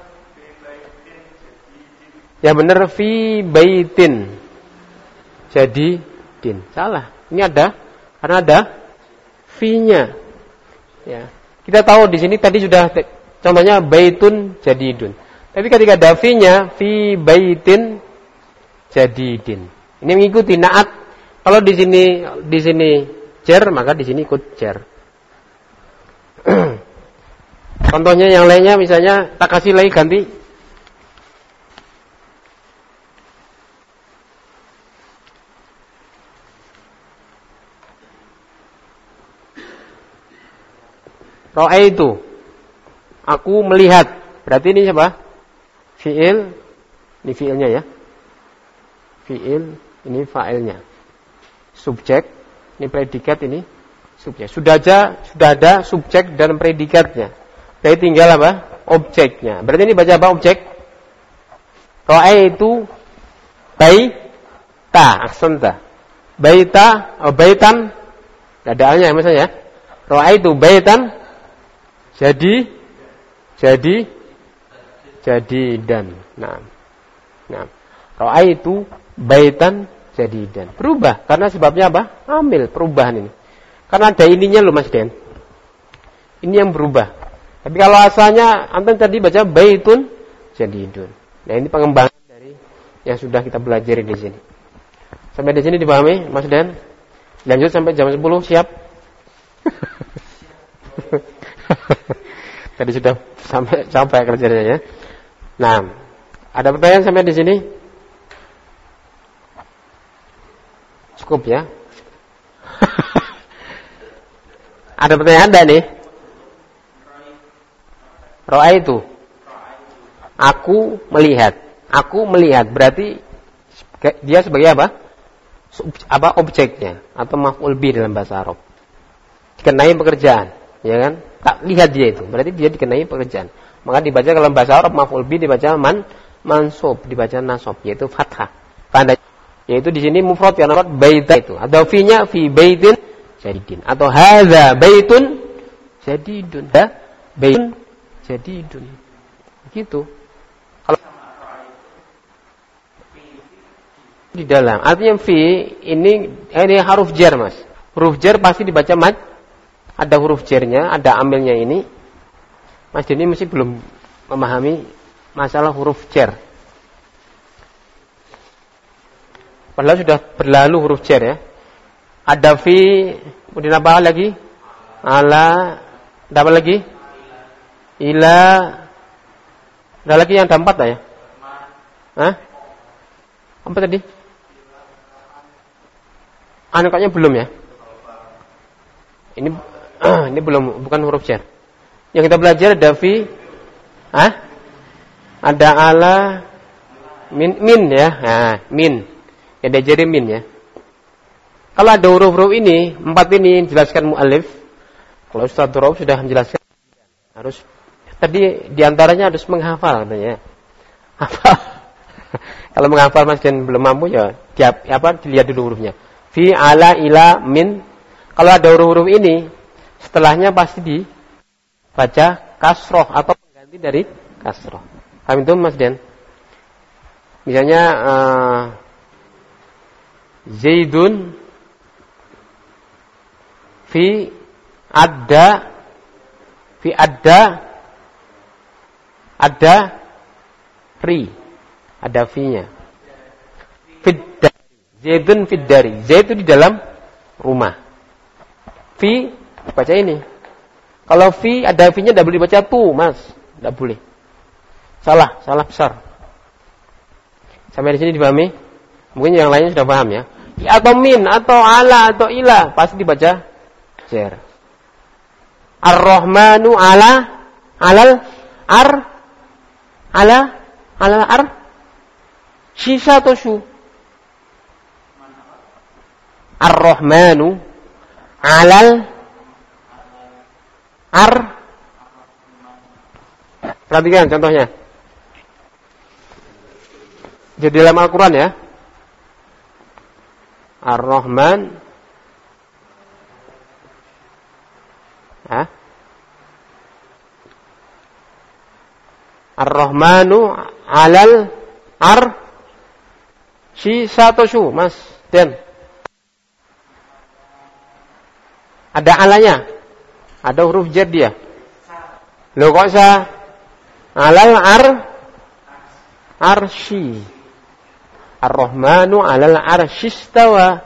Ya benar, fi baitin. Jadidin. Salah. Ini ada karena ada fi-nya. Ya. Kita tahu di sini tadi sudah contohnya baitun jadidun. Tapi ketika ada fi-nya, fi baitin jadidin. Ini mengikuti naat. Kalau di sini jar, maka di sini ikut jar. Contohnya yang lainnya misalnya tak kasih lagi ganti Ra'aitu. Aku melihat. Berarti ini siapa? Fi'il. Ini fi'ilnya ya. Fi'il. Ini fa'ilnya. Subjek. Ini predikat, ini subjek. Sudah ada subjek dan predikatnya. Jadi tinggal apa? Objeknya. Berarti ini baca apa objek? Ra'aitu baita. Aksanta. Baita. Baitan. Ada alnya misalnya. Ra'aitu baitan. Jadidan. Nah. Ra'aitu baitan jadidan. Berubah karena sebabnya apa? Amil perubahan ini. Karena ada ininya loh Mas Den. Ini yang berubah. Tapi kalau asalnya antum tadi baca baitun jadidun. Nah, ini pengembangan dari yang sudah kita pelajari di sini. Sampai di sini dipahami Mas Den? Lanjut sampai jam 10 siap? Tadi sudah sampai kerjanya ya. Nah, ada pertanyaan sampai di sini? Cukup ya. Ada pertanyaan Anda nih? Ra'aitu. Aku melihat. Aku melihat berarti dia sebagai apa? Objeknya atau maf'ul bih dalam bahasa Arab. Dikenai pekerjaan, ya kan? Tak lihat dia itu, berarti dia dikenai pekerjaan. Maka dibaca dalam bahasa Arab maf'ul bih dibaca mansub, dibaca nasab, yaitu fathah. Tanda yaitu di sini mufrad ya mufrad baita itu. Atau fi-nya fi baitin jadidin atau hadza baitun jadidun. Baitun jadidun. Gitu. Kalau di dalam artinya fi ini huruf jar, Mas. Huruf jar pasti dibaca mad. Ada huruf jarnya, ada amilnya ini. Mas Deni mesti belum memahami masalah huruf jar. Padahal sudah berlalu huruf jar ya. Ada fi, kemudian apa lagi? Ala, ada apa lagi? Ila. Ada lagi yang ada 4 lah ya? Hah? Apa tadi? Kayaknya belum ya? Ini belum, bukan huruf jar. Yang kita belajar ada fi, ada ala, min ya, min. Ya diajari min ya. Kalau ada huruf-huruf ini, 4 ini jelaskan mu'alif. Kalau Ustaz Rauf sudah menjelaskan, harus tadi diantaranya harus menghafal katanya. Hafal. Kalau menghafal Mas dan belum mampu ya, dilihat dulu hurufnya. Fi, ala, ila, min. Kalau ada huruf-huruf ini, setelahnya pasti dibaca kasroh atau pengganti dari kasroh. Paham itu Mas Den? Misalnya Zaidun fi ada ri, ada fi-nya. Fiddari. Zaidun fiddari. Zaid itu di dalam rumah. Fi baca ini. Kalau fi ada fi-nya tidak boleh baca tu, Mas. Tidak boleh. Salah besar. Sampai di sini dipahami? Mungkin yang lainnya sudah paham ya. Atau min, atau ala, atau ila, pasti dibaca jar. Ar-Rahmanu alal ar sisa atau syu. Ar-Rahmanu alal ar. Perhatikan contohnya. Jadi dalam Al-Quran ya. Ar-Rahman Ar-Rahmanu alal ar sisatoshu, Mas Den. Ada alanya. Ada huruf jar dia. Loh kok sa alal arsy. Ar-Rahmanu alal arsyistawa.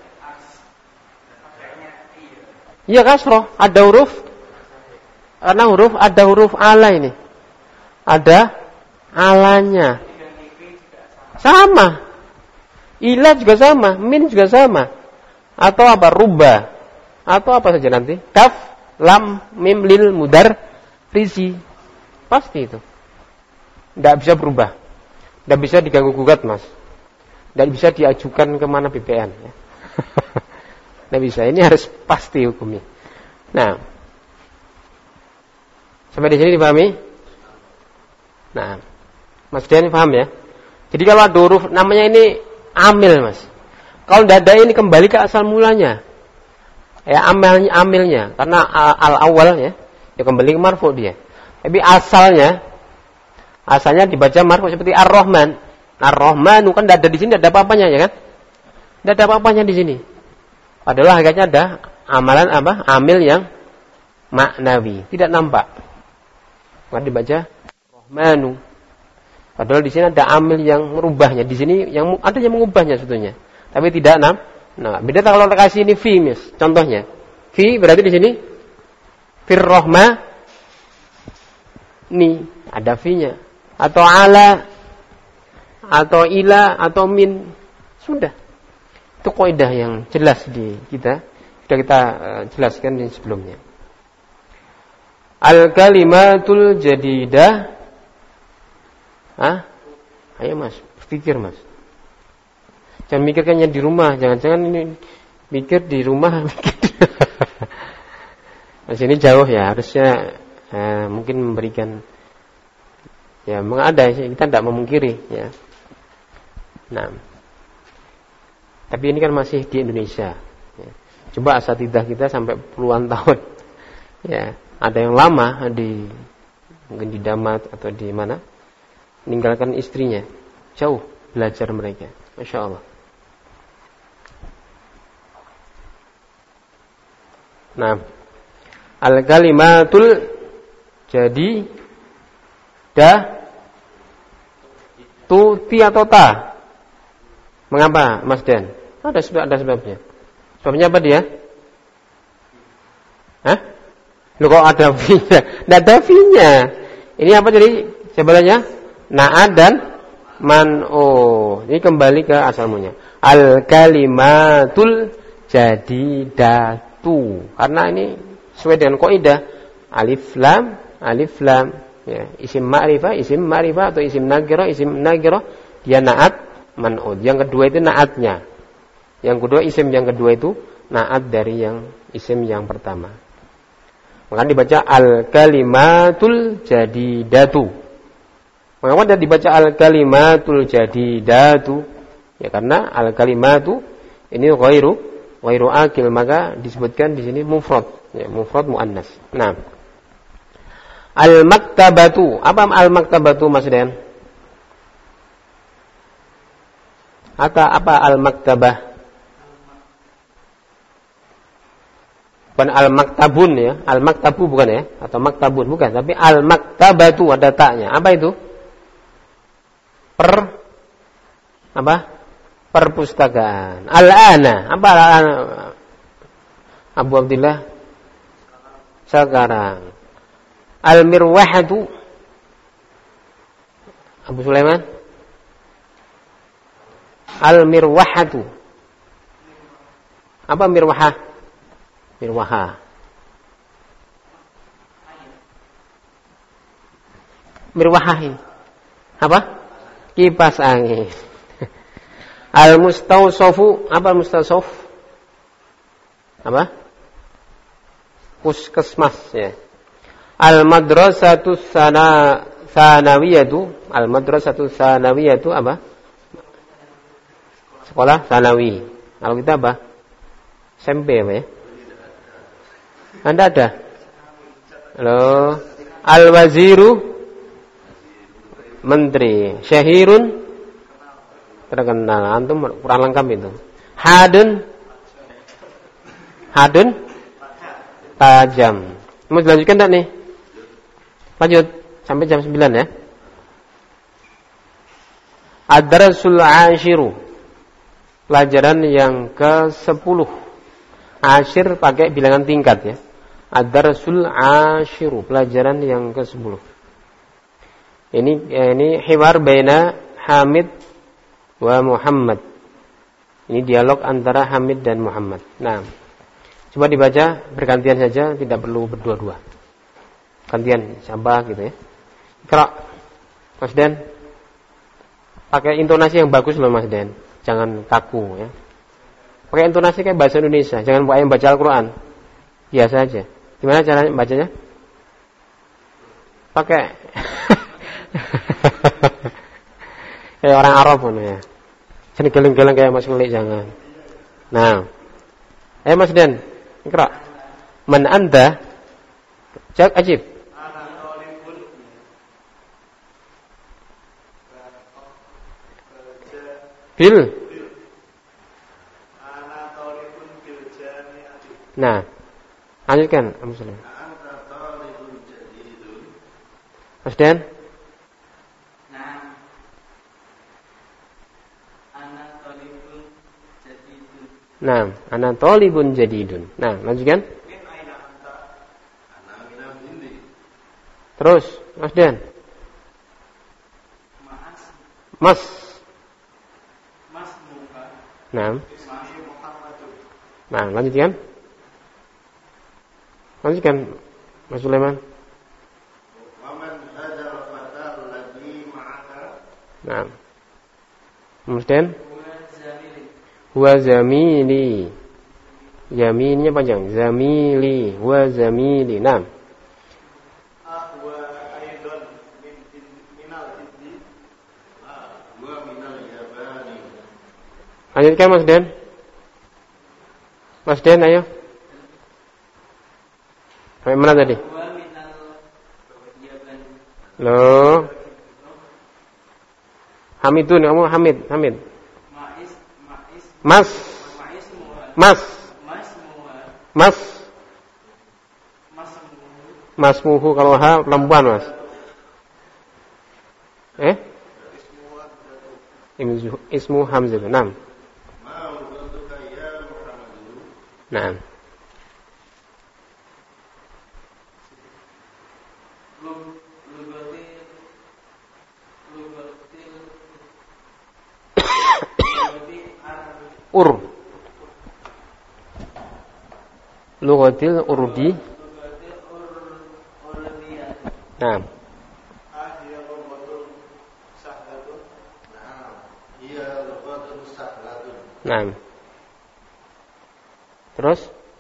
Iya kasroh, ada huruf. Karena ada huruf ala ini. Ada alanya. Sama. Ila juga sama, min juga sama. Atau apa? Ruba. Atau apa saja nanti. Kaf, lam, mim, lil, mudar, rizi. Pasti itu. Tidak bisa berubah. Tidak bisa diganggu-gugat, Mas. Dan bisa diajukan kemana BPN ya. Nah bisa, ini harus pasti hukumnya. Nah, sampai di sini dipahami? Nah, Mas Dian paham ya? Jadi kalau ada huruf namanya ini amil, Mas. Kalau tidak ada ini kembali ke asal mulanya. Ya amilnya, karena al-awal ya kembali ke marfu dia. Tapi asalnya dibaca marfu seperti Ar-Rahman. Ar-Rahmanu kan tidak ada di sini, tidak ada apa-apanya ya kan? Tidak ada apa-apanya di sini. Padahal hakikatnya ada amalan amil yang maknawi, tidak nampak. Maka dibaca Rahmanu. Padahal di sini ada amil yang merubahnya. Di sini yang ada yang mengubahnya sebetulnya. Tapi tidak beda kalau kasih ini fi, Mas. Contohnya. Fi berarti di sini fir rahma ni ada fi-nya. Atau ala atau ila atau min. Sudah. Itu kaidah yang jelas di kita. Sudah kita jelaskan di sebelumnya. Al-kalimatul jadidah. Ayo Mas, berpikir Mas. Jangan mikirkannya di rumah, jangan-jangan ini mikir di rumah. Mas ini jauh ya, harusnya mungkin memberikan ya, memang ada kita tidak memungkiri ya. Nah, tapi ini kan masih di Indonesia. Ya. Coba asatidzah kita sampai puluhan tahun. Ya, ada yang lama mungkin di Damat atau di mana, meninggalkan istrinya, jauh belajar mereka. Masya Allah. Nah, al-kalimatul jadi ti atau ta? Mengapa, Mas Den? Ada sebabnya. Sebabnya apa dia? Loh kok ada fi-nya? Tidak ada fi-nya. Ini apa jadi sebenarnya? Na'ad dan man'u. Ini kembali ke asalnya. Al-kalimatul jadidatu. Karena ini sesuai dengan kaidah alif lam ya, isim ma'rifah atau isim nakirah dia na'at man'ud. Yang kedua itu na'atnya. Isim yang kedua itu na'at dari yang isim yang pertama. Maka dibaca al-kalimatul jadidatu. Mengapa tidak dibaca al-kalimatul jadidatu? Ya karena al-kalimatu ini ghairu akil, maka disebutkan di sini mufrad, ya, mufrad muannas. Nah, al-maktabatu. Apa al-maktabatu Mas Den? Apa al-maktabah? Bukan al-maktabun ya, al-maktabu bukan ya, atau maktabun bukan, tapi al-maktabatu ada taknya. Apa itu? Perpustakaan. Al-ana. Apa al-ana? Abu Abdillah sekarang. Al-mirwahatu. Abu Sulaiman. Al-mirwahatu. Apa mirwahah? Mirwahah. Mirwahah ini apa? Kipas angin. Al-mustawsofu. Apa mustawsof? Apa? Puskesmas ya. Al-madrasatu sanawiyatu. Al-madrasatu sanawiyatu apa? Sekolah sanawi. Kalau kita apa? SMP apa ya? Anda ada? Halo. Al-waziru menteri. Syahirun terkenal. Antum kurang lengkap itu. Hadun tajam. Mau dilanjutkan tak nih? Lanjut sampai jam 9 ya. Ad-darasul 'ashiru. Pelajaran yang ke-10. Ashir pakai bilangan tingkat ya. Ad-darasul 'ashiru. Pelajaran yang ke-10. Ini hiwar baina Hamid wa Muhammad. Ini dialog antara Hamid dan Muhammad. Nah, coba dibaca bergantian saja, tidak perlu berdua-dua. Gantian siapa gitu ya. Ikra. Mas Den. Pakai intonasi yang bagus loh Mas Den. Jangan kaku ya. Pakai intonasi kayak bahasa Indonesia, jangan pakai baca Al-Qur'an. Biasa aja. Gimana cara bacanya? Pakai kayak orang Arab pun ya. Jangan geleng-geleng kayak Mas Ngelik, jangan. Nah. Mas Den, ikra. Man anta? Jak ajib. Bil. Nah. Lanjutkan, Muslim. Mas Den? Nah, ana talibun jadidun. Nah, lanjutkan. Terus, Mas Den. Mas muka. Nah. Nah, lanjutkan. Lanjutkan, Mas Sulaiman. Nah. Kemudian huwa zamili. Yaminnya panjang. Zamili, huwa zamili. Nah. Huwa aidan minal hiddi. Huwa minal yabani. Lanjutkan Mas Den. Mas Den, ayo. Sampai mana tadi? Loh. Hamidun, kamu Hamid. Mas. Masmuhu kalau ha perempuan, Mas. Ismu Hamzah. Naam. Naam. Lughatil urdi. Naam. Hiya lughatun sahlatun. Hiya lughatun sahlatun. Naam. Terus?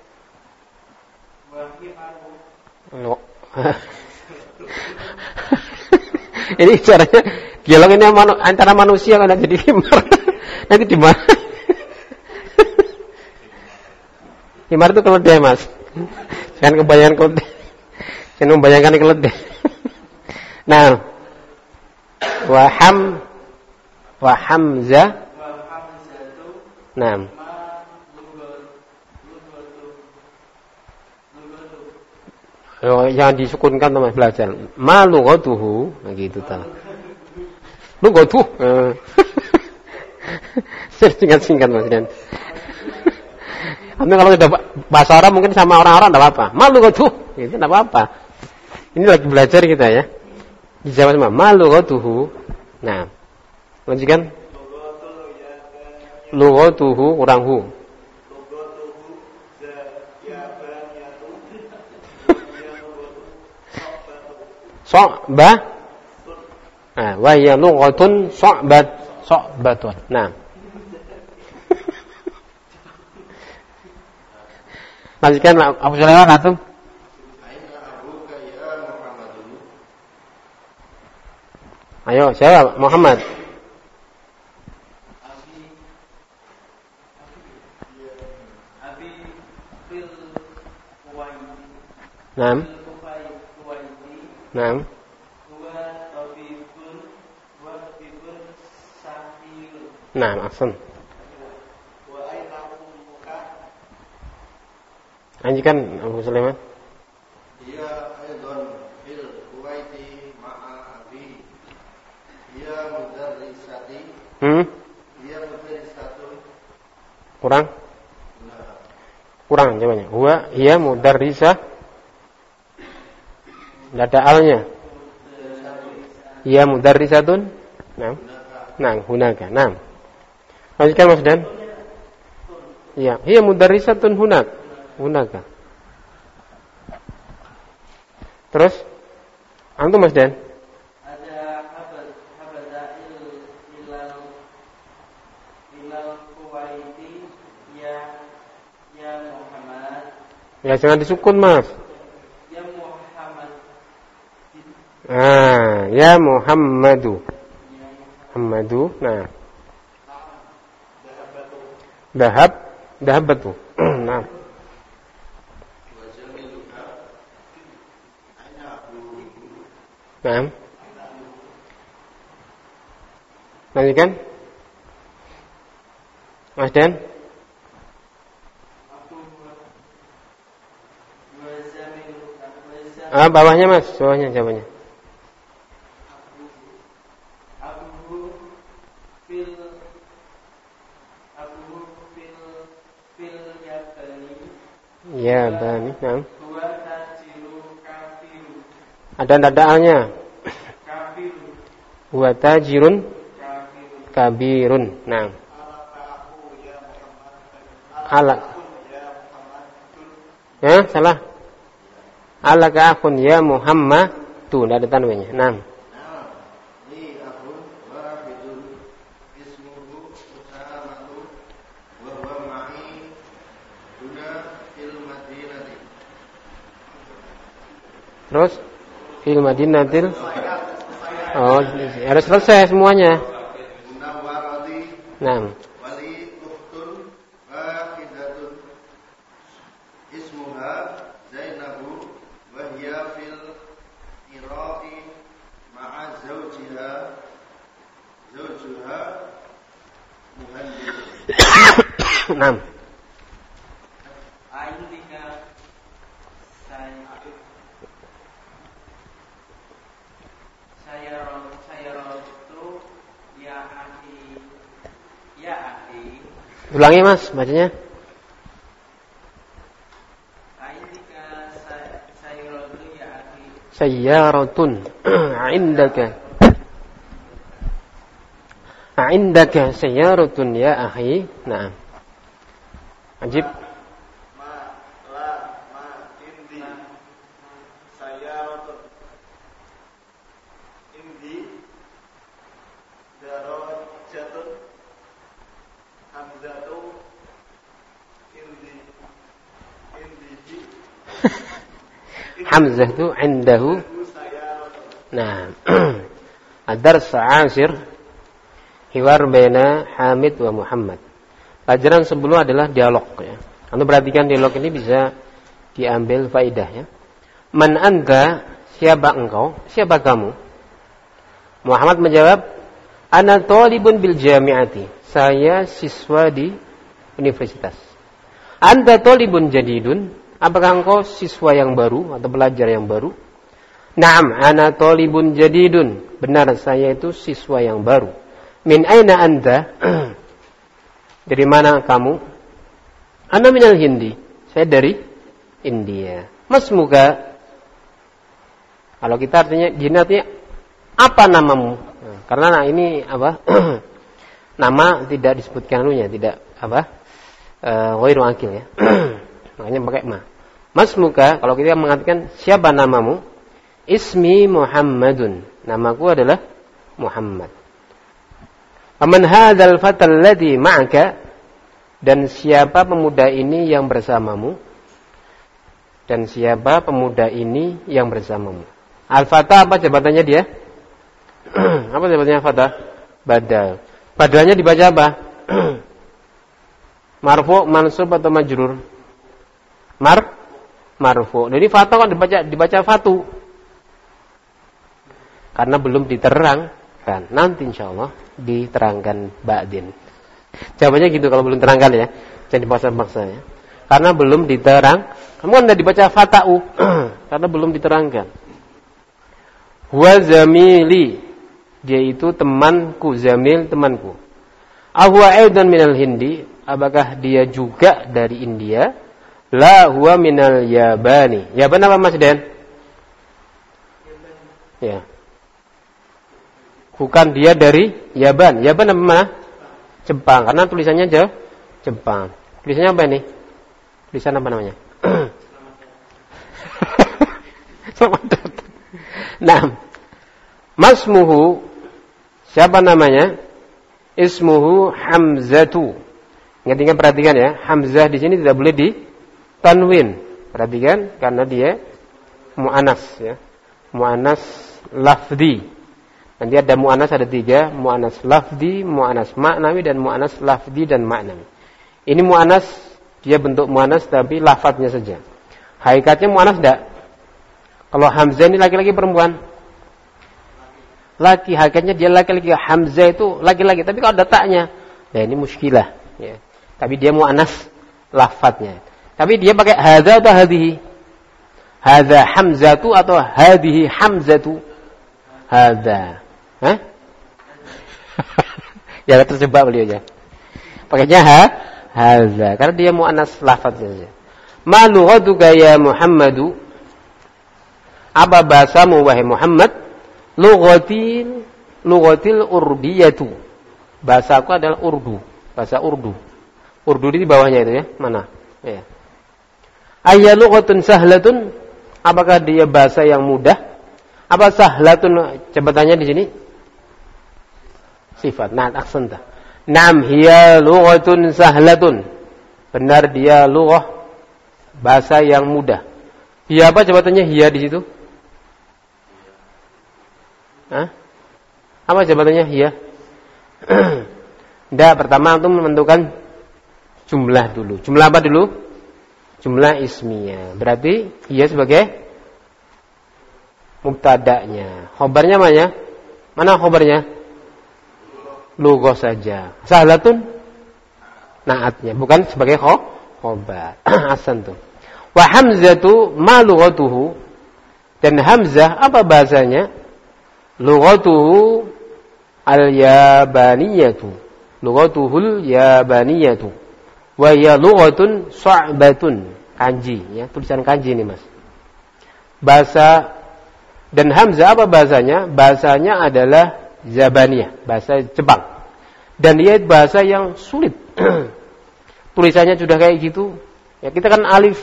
Ini caranya dialog ini antara manusia kan jadi himar. Nanti di mana? Himar itu keledai, Mas. Jangan kebayang keledai. Jangan membayangkan keledai. Nah, wa hamza. Nah. Jangan disukunkan teman belajar. Ma lughatuhu, gitu ta. Lughatuh. Singkat-singkat Mas Dan. Nanti kalau sudah bahasa Arab mungkin sama orang-orang enggak apa-apa. Ma lughatuh, itu enggak apa-apa. Ini lagi belajar kita ya. Dijawab sama ma lughatuhu. Nah. Lanjutkan. Lughatuhu kurang hu. So'bah. Nah, wa hiya lughatun so'batun. Nah. Lanjutkan Abu Sulaiman antum. Ayo, siapa? Muhammad. Naam. Naam. Naam, ahsan. Lanjutkan Abu Sulaiman. Dia aidan fil Kuwaiti ma'a abi. Dia mudarrisati. Dia mudarrisatun. Kurang jawabannya. Huwa hiya mudarrisah. Enggak ada alnya. Hiya mudarrisatun. Naam, hunaka. Naam. Lanjutkan Mas Dan. Iya, hiya mudarrisatun hunaka. Terus antum Mas Dan. Ada habadail ilal Kuwaiti ya Muhammad. Ya jangan disukun Mas. Ya Muhammad. Ya Muhammadu. Muhammadu. Nah. Dahabatu. Nah. Nah. Lanjutkan. Mas Dan. Bawahnya Mas, bawahnya jawabannya. Ya, bani. Nah. Ada nadaalnya. Huwa tajirun kabirun. Nah. Ala. Ya, salah. Alaka akhun ya Muhammad. Tuh, ada tanwinnya. Nah. Terus fil madinatil. Oh, harus selesai semuanya. Nah. Wali ukhtun wahidatun ismuha Zainabu wa hiya fil Iraqi ma'a zawjuha Muhammad. Nah. Aindika saya rotu ya akhi. Ulangi Mas, bacanya. Aindika saya rotu ya akhi. Sayyaratun indaka sayyaratun ya akhi. Nah. Ajib. Indi sayyaratun indi darajatun hamzatu indihi Hamzah itu indahu. Nah. Ad-dars 'ashir hiwar baina Hamid wa Muhammad. Pelajaran sebelum adalah dialog ya. Anda perhatikan dialog ini bisa diambil faidah ya. Man anta, siapa engkau? Siapa kamu? Muhammad menjawab, ana talibun bil jami'ati. Saya siswa di universitas. Anta talibun jadidun. Apakah engkau siswa yang baru atau pelajar yang baru? Naam, ana talibun jadidun. Benar, saya itu siswa yang baru. Min aina anta? Dari mana kamu? Ana minal Hindi. Saya dari India. Masmuka. Kalau kita artinya gini artinya apa namamu? Nah, karena ini apa? Nama tidak disebutkan anunya, tidak apa? Ghairu akil ya. Makanya pakai ma. Masmuka, kalau kita mengatakan siapa namamu? Ismi Muhammadun. Namaku adalah Muhammad. Faman hadzal fatal ladzi ma'aka? Dan siapa pemuda ini yang bersamamu? Dan siapa pemuda ini yang bersamamu? Al-Fata apa jabatannya dia? Apa jabatannya Fata? Badal. Badalnya dibaca apa? Marfu, mansub atau majrur? Marfu. Jadi Fata kan dibaca Fatu. Karena belum diterangkan. Nanti insyaallah diterangkan ba'din. Jawabannya gitu kalau belum terangkan ya. Jangan dipaksa-paksa ya. Karena belum diterang. Kamu kan udah dibaca fata'u. Karena belum diterangkan. Huwa zamili. Dia itu temanku. Zamil temanku. Ahuwa aidan minal Hindi. Apakah dia juga dari India? La huwa minal Yabani. Yaban apa Mas Den? Ya. Bukan dia dari Yaban. Yaban apa mana? Jepang. Karena tulisannya Jepang. Tulisannya apa ini? Tulisan apa namanya? Selamat datang. Nah, masmuhu. Siapa namanya? Ismuhu Hamzatu. Ingat-ingat perhatikan ya. Hamzah di sini tidak boleh ditanwin. Perhatikan karena dia mu'anas ya. Mu'anas lafzi. Nanti ada mu'anas ada 3, mu'anas lafzi, mu'anas ma'nawi dan mu'anas lafzi dan ma'nawi. Ini mu'anas dia bentuk mu'anas tapi lafadznya saja. Hakikatnya mu'anas enggak? Kalau Hamzah ini laki-laki perempuan? Laki, hakikatnya dia laki-laki. Hamzah itu laki-laki, tapi kalau ada taknya, nah ini muskilah ya. Tapi dia mu'anas lafadznya. Tapi dia pakai hadza atau hadhihi? Hadza Hamzatu atau hadhihi Hamzatu? Hadza. Hah? Ya terjebak beliau aja. Pakainya hadza karena dia muannas lafaznya saja. Ma lughatuka ya Muhammadu? Apa bahasamu wahai Muhammad? Lughatil urdiyatu. Bahasaku adalah Urdu, bahasa Urdu. Urdu di bawahnya itu ya. Mana? Ya. Ayya lughatun sahlatun? Apakah dia bahasa yang mudah? Apa sahlatun jabatannya di sini? Sifat. Nah, aksanta. Naam hiya lughatun sahlatun. Benar dia lughah bahasa yang mudah. Hiya apa jabatannya hiya di situ? Hah? Apa jawabannya? Iya. Tidak, pertama itu menentukan jumlah dulu. Jumlah apa dulu? Jumlah ismiyah. Berarti iya sebagai mubtada'nya. Khobarnya mana? Mana khobarnya? Lughah saja. Sahlatun naatnya, bukan sebagai khobar. Asan tuh. Wa hamzatu ma lughatuhu, dan hamzah apa bahasanya? Lughatuhu al-yabaniyatu. Lughatuhul yabaniyatu. Wa ya lughatun sa'batun. Kanji, ya, tulisan kanji ini, Mas. Bahasa dan hamzah apa bahasanya? Bahasanya adalah Zabaniyah, bahasa Jepang. Dan dia bahasa yang sulit. Tulisannya sudah kayak gitu. Ya, kita kan alif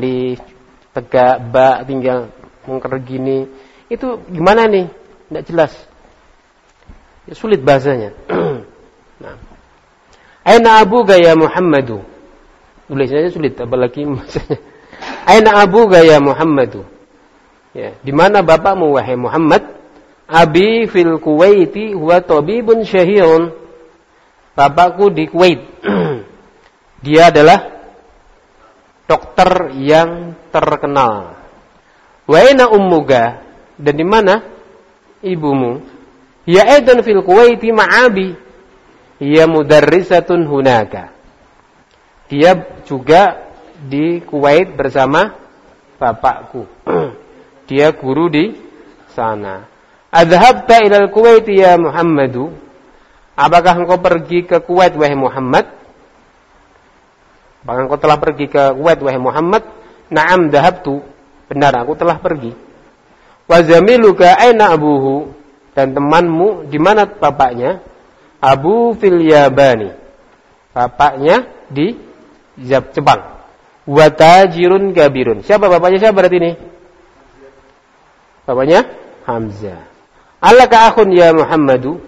tegak, ba tinggal mungker gini. Itu gimana nih? Tidak jelas. Ya, sulit bahasanya. Nah. Aina abuka ya Muhammadu. Tulisannya sulit, apalagi bahasanya. Aina abuka ya Muhammadu. Ya, di mana bapakmu wahai Muhammad? Abi fil Kuwaiti huwa tabibun syahirun. Bapakku di Kuwait. Dia adalah dokter yang terkenal. Wa aina ummuka, dan di mana ibumu? Ya aidan fil Kuwaiti ma'abi. Hiya mudarrisatun hunaka. Dia juga di Kuwait bersama bapakku. Dia guru di sana. Adhabta ilal Kuwait ya Muhammadu. Apakah engkau pergi ke Kuwait wahai Muhammad? Apakah engkau telah pergi ke Kuwait wahai Muhammad? Na'am dhahabtu. Benar, aku telah pergi. Wa zamiluka aina abuhu, dan temanmu di mana bapaknya? Abu fil Yabani. Bapaknya di Jepang. Wa tajirun kabirun. Siapa bapaknya? Siapa berarti ini? Bapaknya Hamzah. Alaka akhun ya Muhammadu.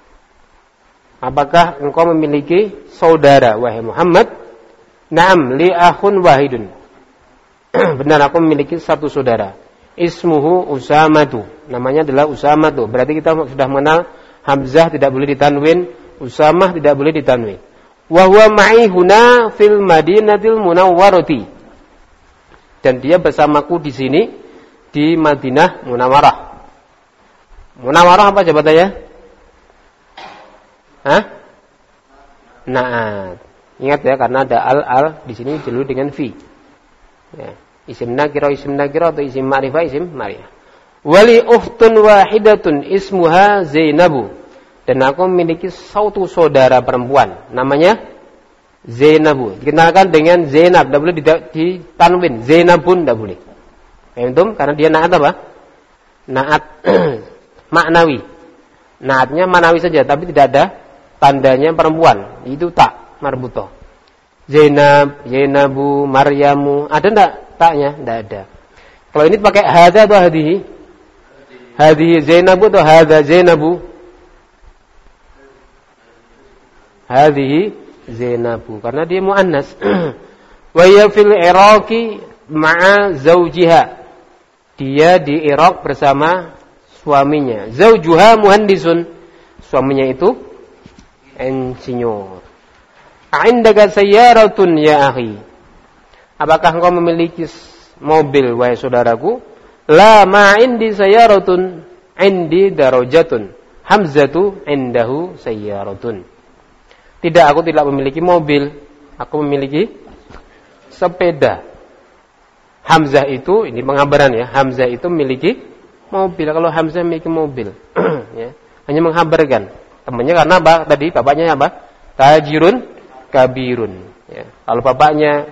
Apakah engkau memiliki saudara wahai Muhammad? Naam li akhun wahidun. Benar, aku memiliki satu saudara. Ismuhu Usamatu. Namanya adalah Usamatu. Berarti kita sudah mengenal Hamzah tidak boleh ditanwin, Usamah tidak boleh ditanwin. Wa huwa ma'i huna fil Madinatil Munawwarati. Dan dia bersamaku di sini di Madinah Munawwarah. Munawwarah apa jabatannya? Hah? Naat. Ingat ya, karena ada al di sini dulu dengan fi. Ya. Isim nakirah atau isim ma'rifah, isim ma'rifah. Wali ukhtun wahidatun ismuha Zainabu. Dan aku memiliki satu saudara perempuan, namanya Zainabu. Dikenalkan dengan Zainab, tidak boleh ditanwin. Zainabun tidak boleh. Entum, karena dia naat apa? Naat maknawi. Naatnya manawi saja, tapi tidak ada tandanya perempuan. Itu tak marbutoh. Zainab, Zainabu, Maryamu, ada enggak taknya? Enggak ada. Kalau ini pakai hadza atau hadhihi? Hadhihi Zainabu atau hadza Zainabu? Hadhihi Zainabu, karena dia muannas. Wa hiya fil Iraqi ma'a zawjiha. Dia di Irak bersama suaminya. Zaujuha muhandisun. Suaminya itu insinyur. A'indaka sayyaratun ya akhi. Apakah engkau memiliki mobil wahai saudaraku? La ma indi sayyaratun, indi darajatun. Hamzatu indahu sayyaratun. Tidak, aku tidak memiliki mobil. Aku memiliki sepeda. Hamzah itu, ini penghabaran ya, Hamzah itu memiliki mobil. Kalau Hamzah memiliki mobil, ya, hanya menghabarkan temannya, karena apa? Tadi bapaknya apa? Tajirun kabirun. Ya. Kalau bapaknya,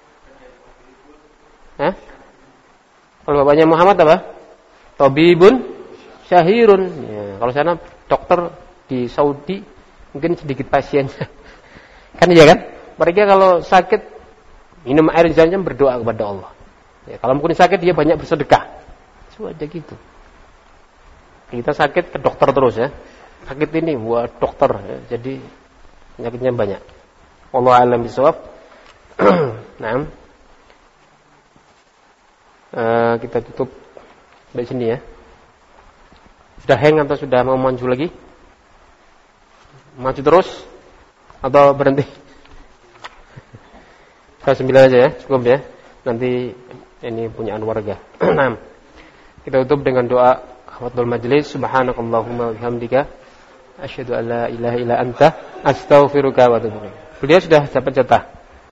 kalau bapaknya Muhammad apa? Tabibun syahirun. Ya. Kalau sana dokter di Saudi, mungkin sedikit pasiennya. Kan iya kan? Mereka kalau sakit minum air Zam-Zam, berdoa kepada Allah. Ya, kalau mungkin sakit dia banyak bersedekah. Itu aja gitu. Kita sakit ke dokter terus ya. Sakit ini buat dokter ya. Jadi penyakitnya banyak. Wallahu a'lam bishawab. Nah, kita tutup dari sini ya. Sudah hang atau sudah mau maju lagi? Maju terus atau berhenti? 9 aja ya, cukup ya. Nanti ini punyaan warga. Nah, kita tutup dengan doa khawatul majlis. Subhanakallahumma wa bihamdika asyhadu an la ilaha illa anta astaghfiruka wa atubu ilaik. Beliau sudah dapat jatah.